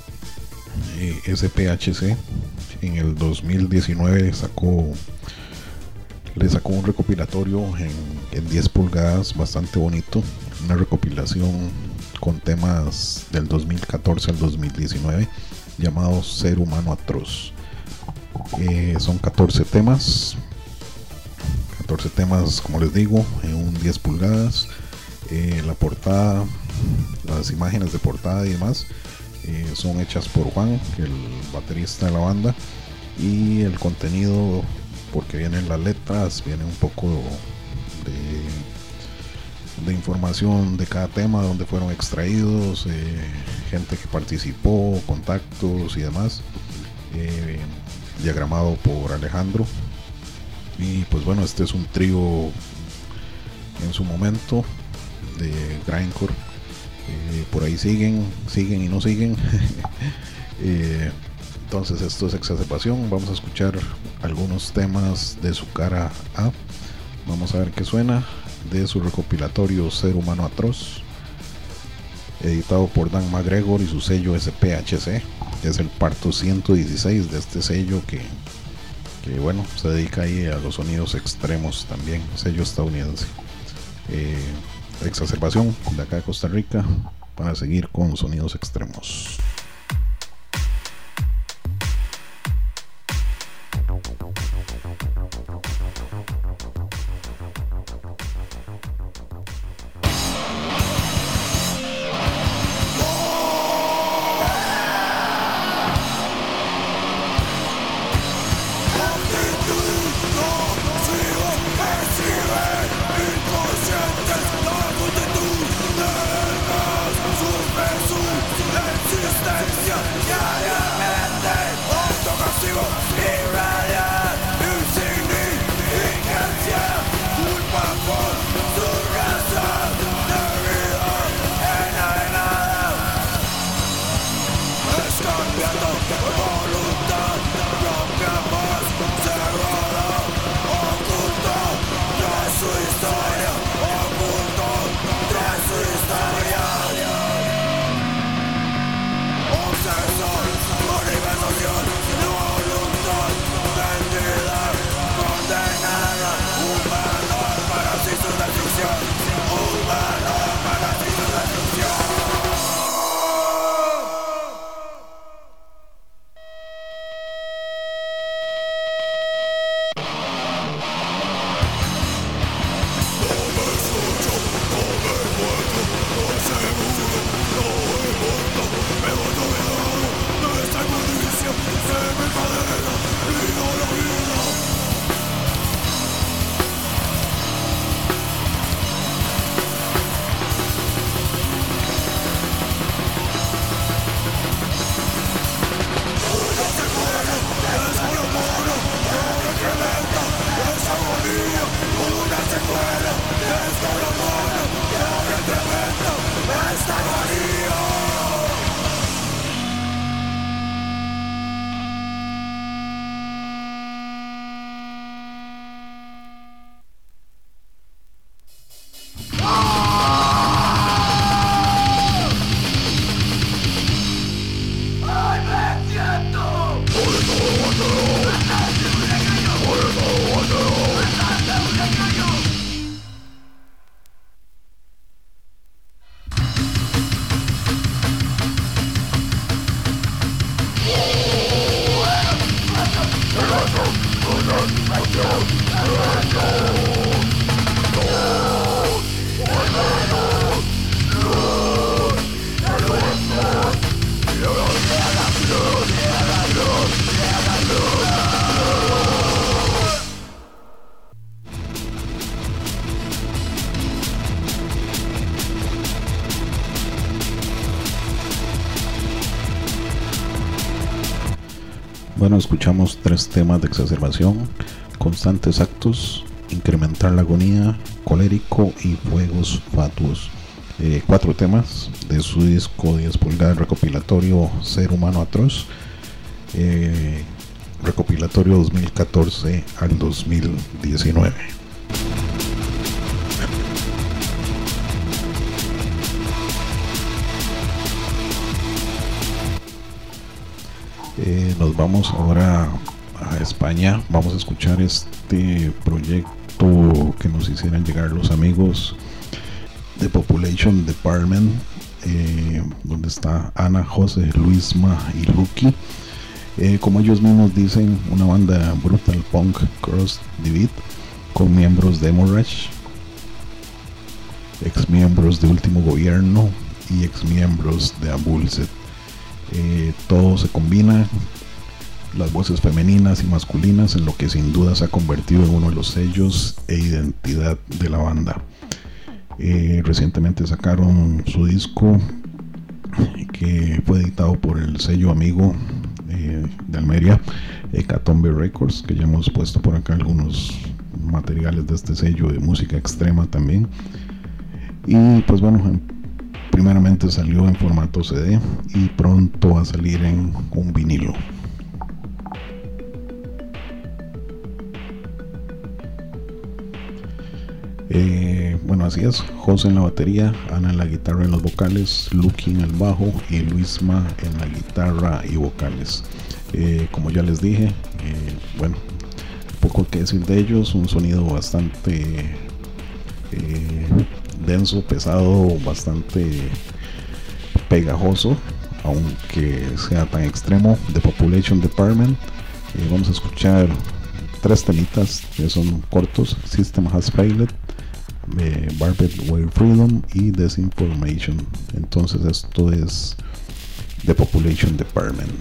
SPHC en el 2019 le sacó un recopilatorio en 10 pulgadas bastante bonito, una recopilación con temas del 2014 al 2019 llamado Ser Humano Atroz. Son 14 temas, como les digo, en un 10 pulgadas. La portada, las imágenes de portada y demás son hechas por Juan, el baterista de la banda, y el contenido, porque vienen las letras, viene un poco de información de cada tema, donde fueron extraídos, gente que participó, contactos y demás, diagramado por Alejandro. Y pues bueno, este es un trío en su momento de grindcore. Por ahí siguen y no siguen. Entonces esto es Exacerbación. Vamos a escuchar algunos temas de su cara A. Vamos a ver qué suena de su recopilatorio Ser Humano Atroz, editado por Dan McGregor y su sello SPHC. Es el parto 116 de este sello que bueno, se dedica ahí a los sonidos extremos también, sello estadounidense. Exacerbación de acá de Costa Rica, para seguir con sonidos extremos. Sus besos existen. Bueno, escuchamos 3 temas de exacerbación, constantes actos, incrementar la agonía, colérico y fuegos fatuos. 4 temas de su disco 10 pulgadas recopilatorio Ser Humano Atroz, recopilatorio 2014 al 2019. Nos vamos ahora a España. Vamos a escuchar este proyecto que nos hicieron llegar los amigos de Population Department, donde está Ana, José, Luisma y Lucky. Como ellos mismos dicen, una banda brutal punk cross divide con miembros de Hemorrhage, ex miembros de Último Gobierno y ex miembros de Abulset. Todo se combina, las voces femeninas y masculinas, en lo que sin duda se ha convertido en uno de los sellos e identidad de la banda. Recientemente sacaron su disco, que fue editado por el sello amigo de Almería, Hecatombe Records, que ya hemos puesto por acá algunos materiales de este sello de música extrema también. Y pues bueno, primeramente salió en formato CD y pronto va a salir en un vinilo. Bueno, así es: José en la batería, Ana en la guitarra y en los vocales, Lucky en el bajo y Luisma en la guitarra y vocales. Como ya les dije, bueno, poco que decir de ellos. Un sonido bastante denso, pesado, bastante pegajoso, aunque sea tan extremo. The Population Department. Vamos a escuchar 3 temitas que son cortos: System Has Failed, Barbed Wire Freedom y Disinformation. Entonces esto es The Population Department.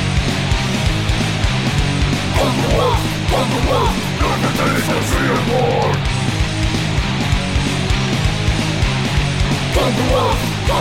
On the wolf, you're the days of fear war.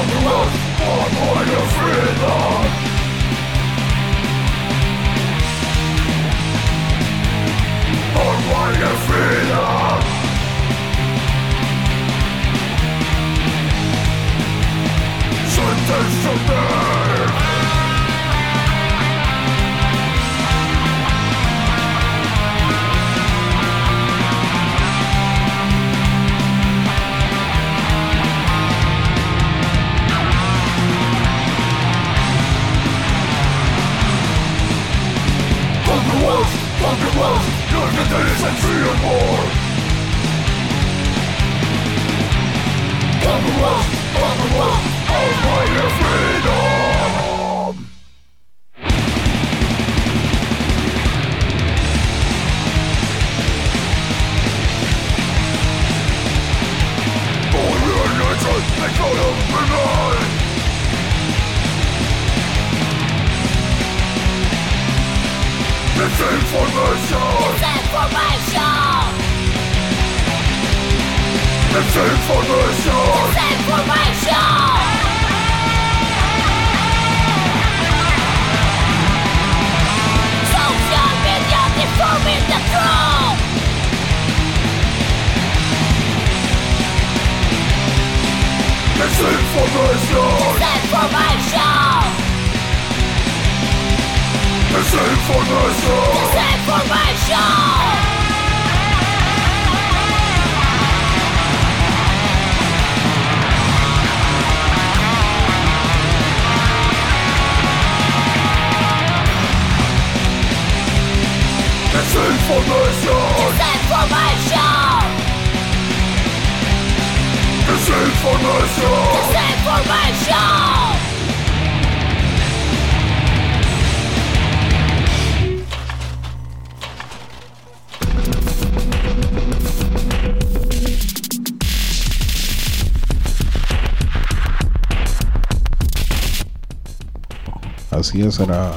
Así es, era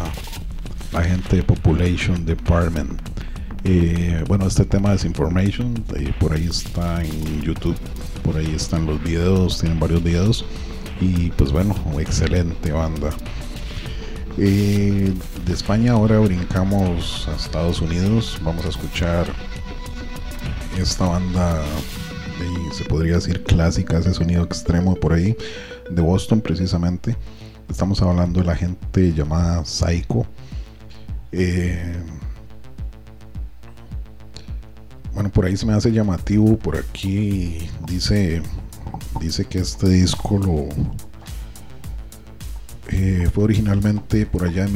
la gente de Population Department. Bueno, este tema de Disinformation, por ahí está en YouTube, por ahí están los videos, tienen varios videos. Y pues bueno, excelente banda. De España ahora brincamos a Estados Unidos. Vamos a escuchar esta banda, se podría decir clásica, ese sonido extremo por ahí, de Boston precisamente. Estamos hablando de la gente llamada Psycho. Bueno, por ahí se me hace llamativo. Por aquí dice que este disco fue originalmente por allá en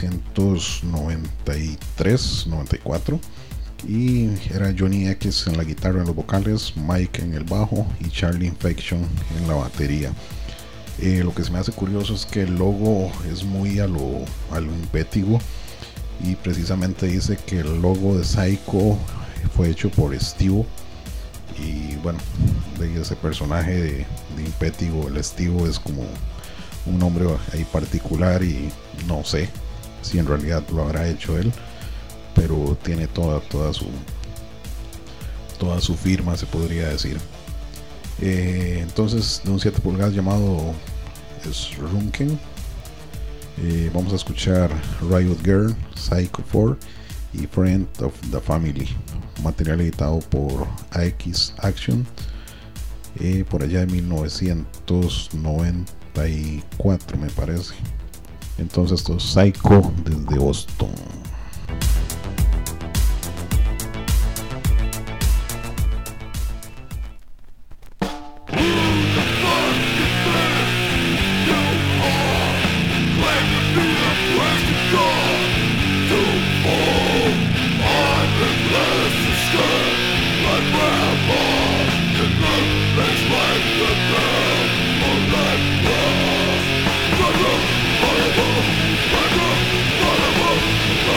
1993-94 y era Johnny X en la guitarra, en los vocales, Mike en el bajo y Charlie Infection en la batería. Lo que se me hace curioso es que el logo es muy a lo impétigo, y precisamente dice que el logo de Psycho fue hecho por Steve. Y bueno, de ese personaje de impétigo, el Steve es como un nombre ahí particular, y no sé si en realidad lo habrá hecho él, pero tiene toda su firma, se podría decir. Entonces, de un 7 pulgadas llamado Shrunken, vamos a escuchar Riot Girl, Psycho 4 y Friend of the Family, material editado por AX Action por allá de 1994 me parece. Entonces esto es Psycho desde Boston. Horrible, horrible, horrible, horrible.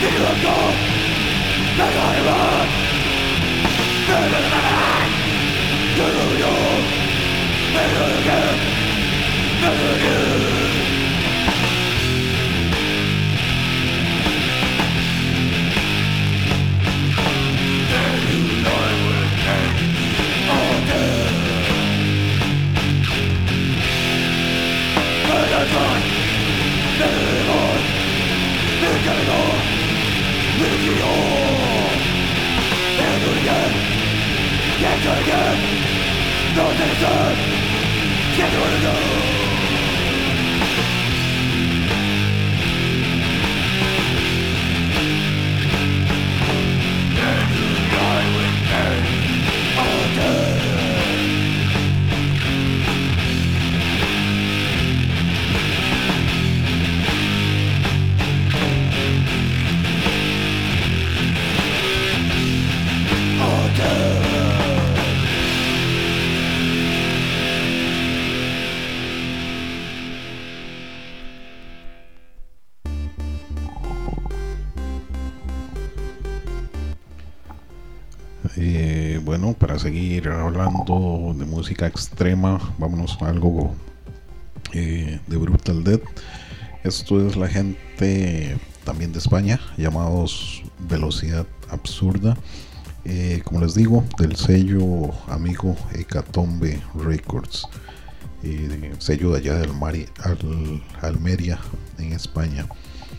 Bueno, para seguir hablando de música extrema, vámonos a algo de Brutal Death. Esto es la gente también de España, llamados Velocidad Absurda. Como les digo, del sello amigo Hecatombe Records, sello de allá de Almería, en España.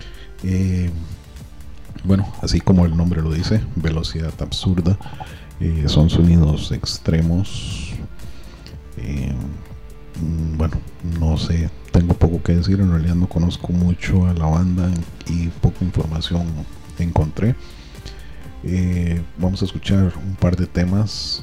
Bueno, así como el nombre lo dice, Velocidad Absurda, son sonidos extremos. Bueno, no sé, tengo poco que decir, en realidad no conozco mucho a la banda y poca información encontré. Vamos a escuchar un par de temas.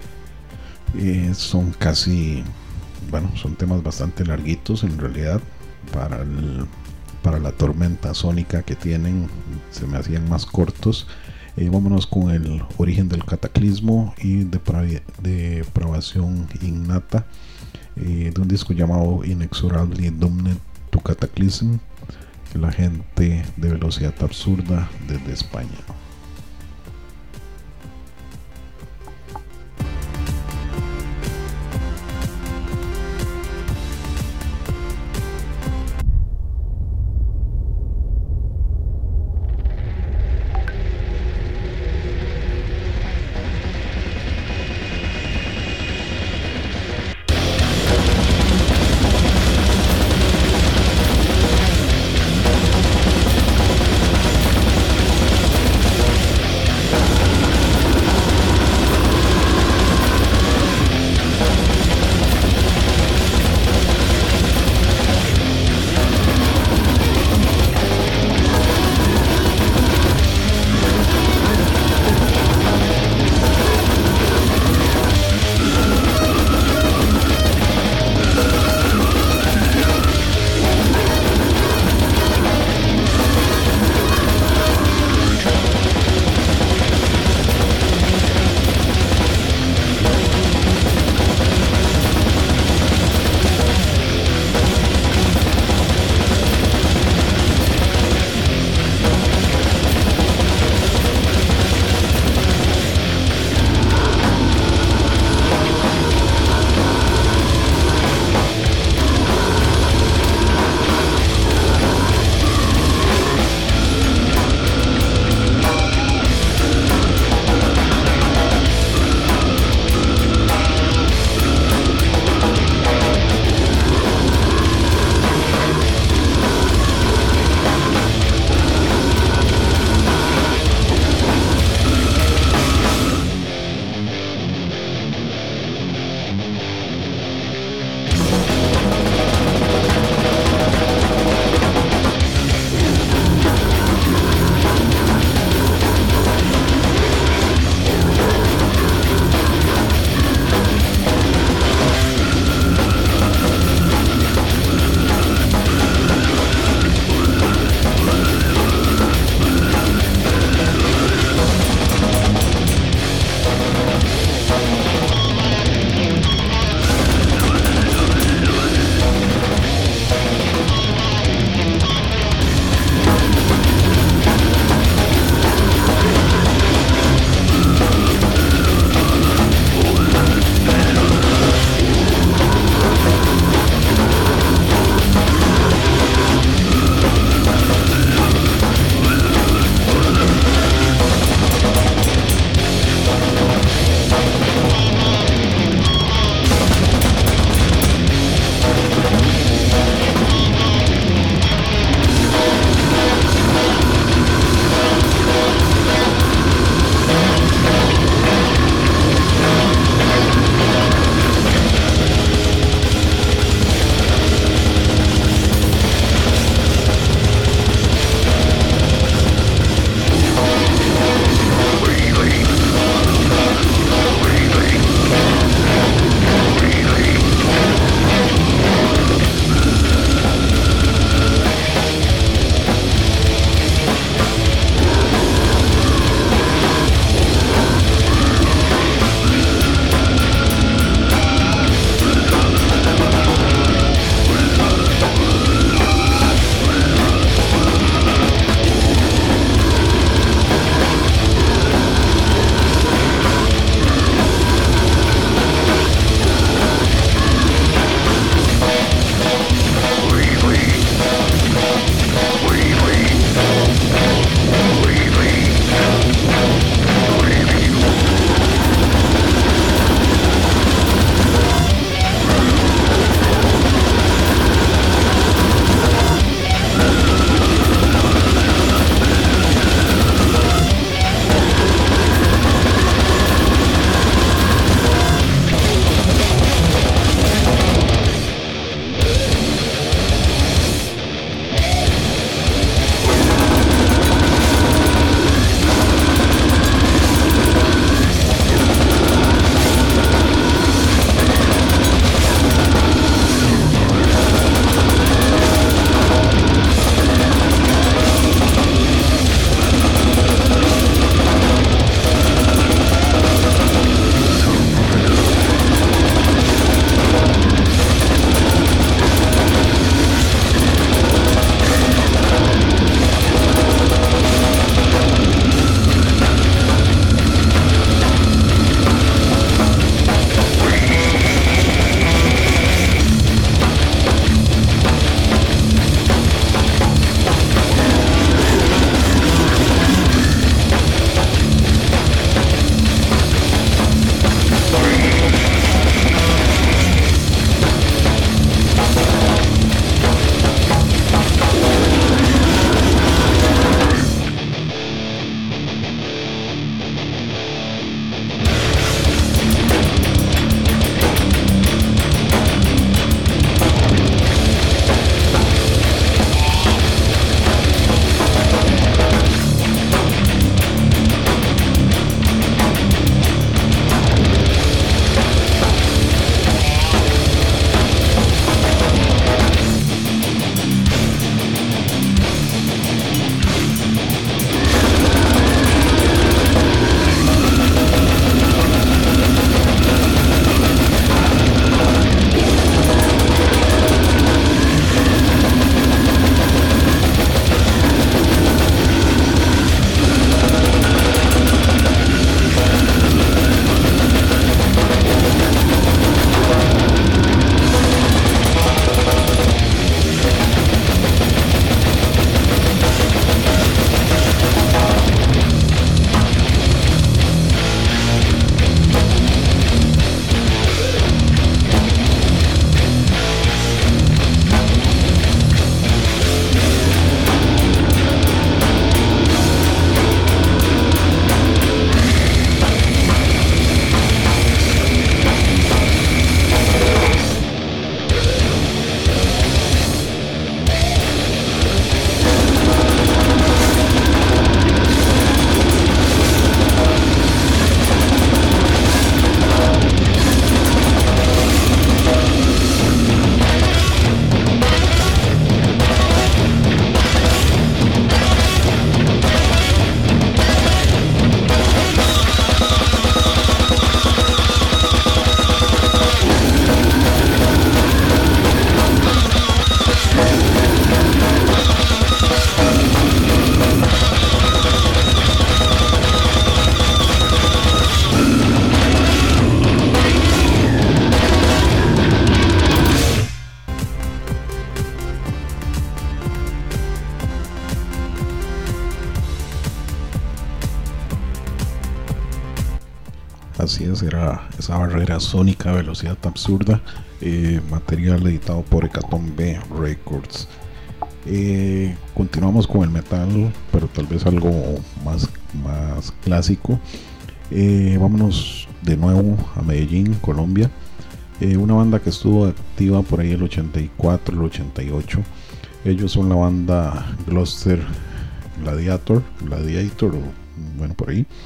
Son casi, bueno, son temas bastante larguitos en realidad. Para la tormenta sónica que tienen, se me hacían más cortos. Vámonos con el Origen del Cataclismo y Depravación Innata, de un disco llamado Inexorably Damned to Cataclysm, la gente de Velocidad Absurda desde España. We'll Así es, era esa barrera sónica, velocidad absurda, material editado por Hecatombe Records. Continuamos con el metal, pero tal vez algo más clásico. Vámonos de nuevo a Medellín, Colombia. Una banda que estuvo activa por ahí el 84, el 88. Ellos son la banda Gloucester Gladiator, o bueno, por ahí.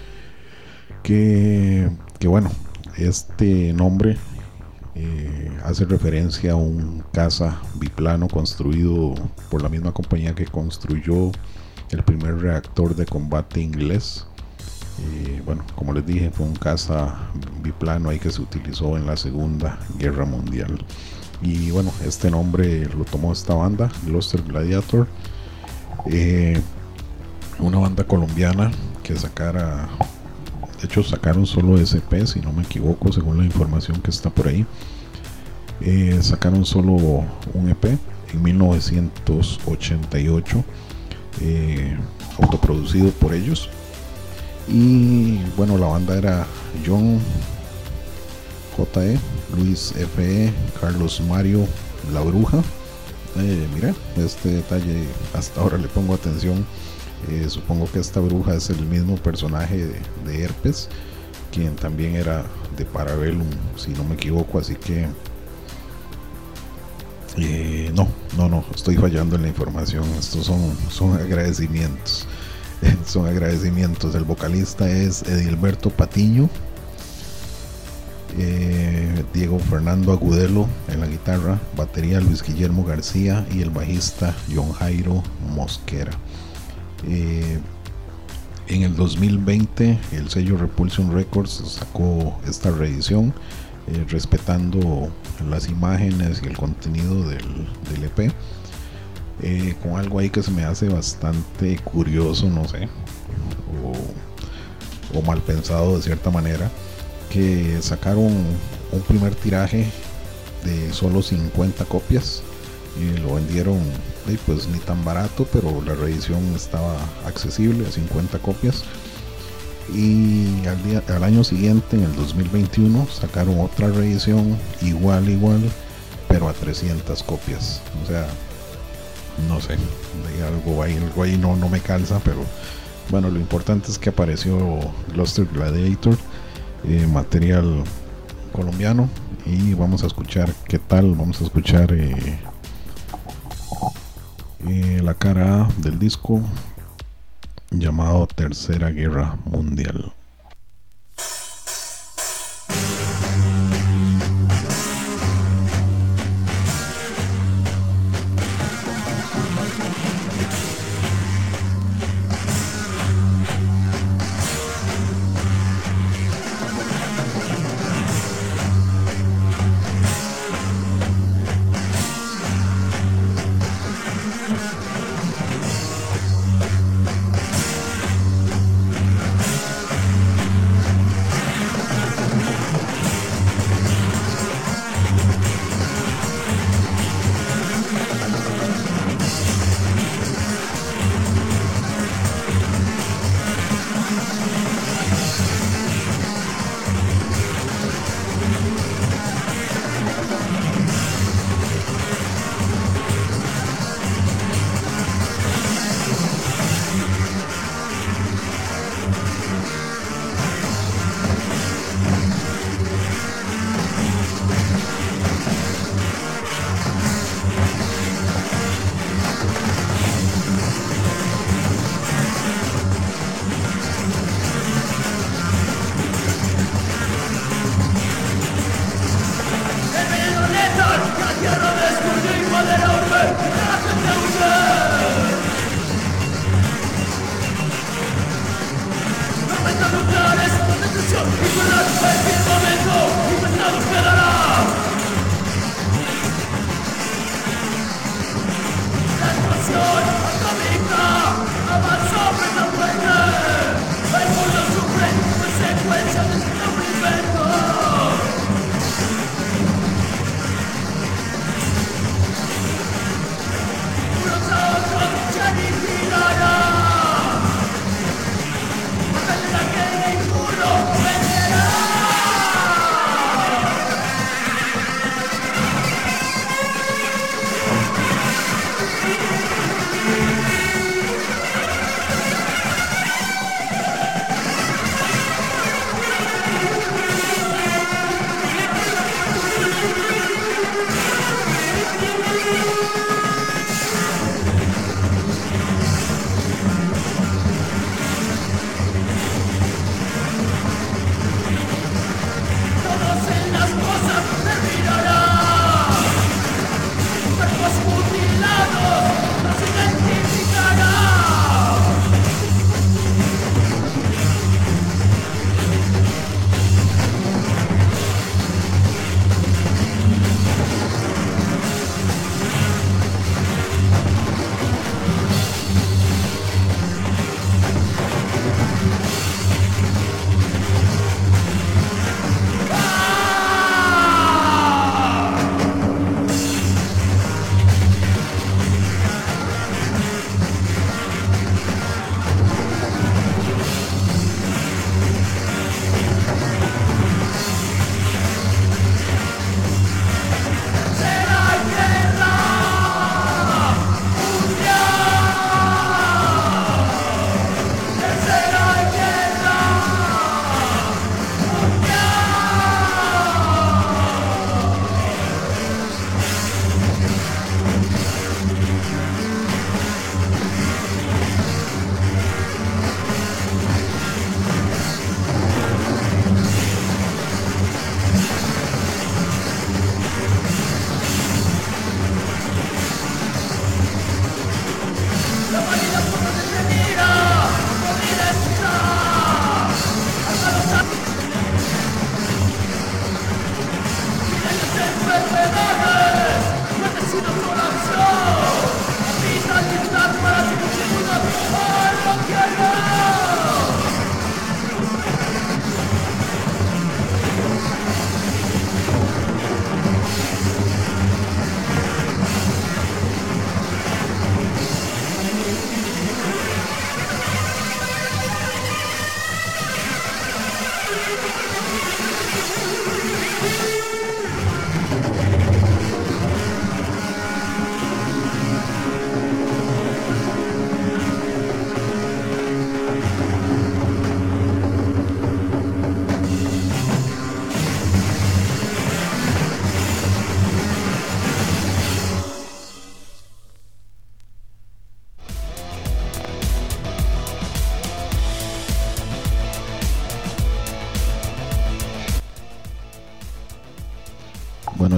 Que bueno, este nombre hace referencia a un caza biplano construido por la misma compañía que construyó el primer reactor de combate inglés. Bueno, como les dije, fue un caza biplano ahí que se utilizó en la Segunda Guerra Mundial. Y bueno, este nombre lo tomó esta banda, Gloucester Gladiator, una banda colombiana que sacaron solo SP, si no me equivoco, según la información que está por ahí. Sacaron solo un EP en 1988, autoproducido por ellos. Y bueno, la banda era John J.E., Luis F.E., Carlos Mario La Bruja. Mira, este detalle hasta ahora le pongo atención. Supongo que esta bruja es el mismo personaje de Herpes, quien también era de Parabellum, si no me equivoco, así que no, estoy fallando en la información. Estos son agradecimientos. Son agradecimientos. El vocalista es Edilberto Patiño, Diego Fernando Agudelo en la guitarra, batería Luis Guillermo García y el bajista John Jairo Mosquera. En el 2020 el sello Repulsion Records sacó esta reedición, respetando las imágenes y el contenido del EP, con algo ahí que se me hace bastante curioso, no sé, o mal pensado de cierta manera, que sacaron un primer tiraje de solo 50 copias y lo vendieron pues ni tan barato, pero la reedición estaba accesible a 50 copias. Y al año siguiente, en el 2021, sacaron otra reedición igual, pero a 300 copias. O sea, no sé, algo ahí no me calza, pero bueno, lo importante es que apareció Gloucester Gladiator, material colombiano, y vamos a escuchar qué tal. Vamos a escuchar la cara A del disco, llamado Tercera Guerra Mundial.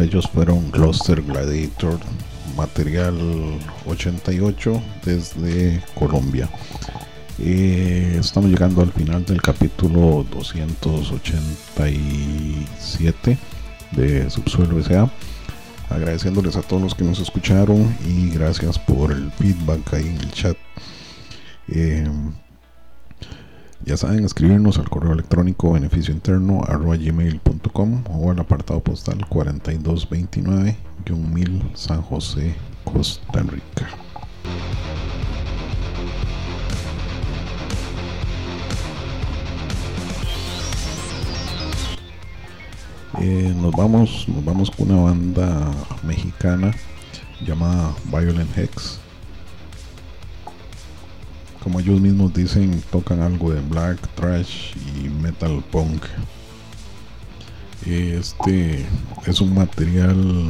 ellos fueron Gloucester Gladiator, material 88 desde Colombia. Estamos llegando al final del capítulo 287 de Subsuelo S.A. Agradeciéndoles a todos los que nos escucharon y gracias por el feedback ahí en el chat. Ya saben, escribirnos al correo electrónico beneficiointerno@gmail.com o al apartado postal 4229-1000 San José, Costa Rica. Nos vamos con una banda mexicana llamada Violent Hex. Como ellos mismos dicen, tocan algo de black, thrash y metal punk. Este es un material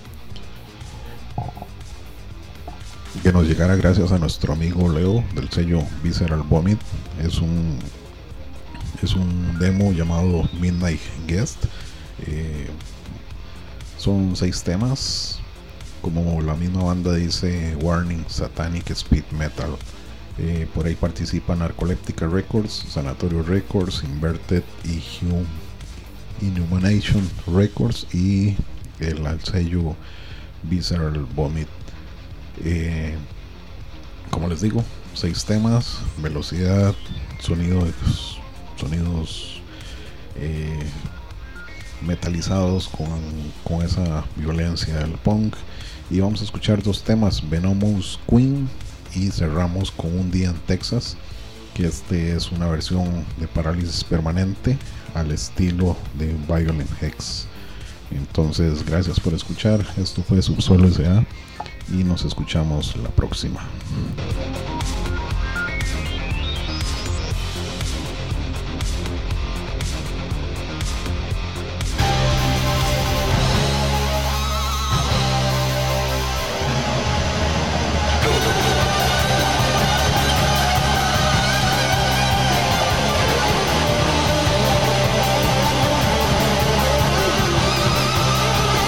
que nos llegará gracias a nuestro amigo Leo del sello Visceral Vomit. Es un demo llamado Midnight Guest. Son 6 temas, como la misma banda dice, Warning, Satanic Speed Metal. Por ahí participan Narcoleptica Records, Sanatorio Records, Inverted y Inhumanation Records y el sello Visceral Vomit. Como les digo, 6 temas, velocidad, sonidos metalizados con esa violencia del punk. Y vamos a escuchar 2 temas, Venomous Queen, y cerramos con Un Día en Texas, que este es una versión de Parálisis Permanente al estilo de Violent Hex. Entonces, gracias por escuchar. Esto fue Subsuelo S.A. y nos escuchamos la próxima.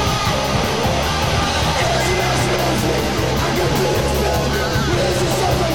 This is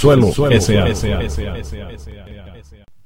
Subsuelo S.A.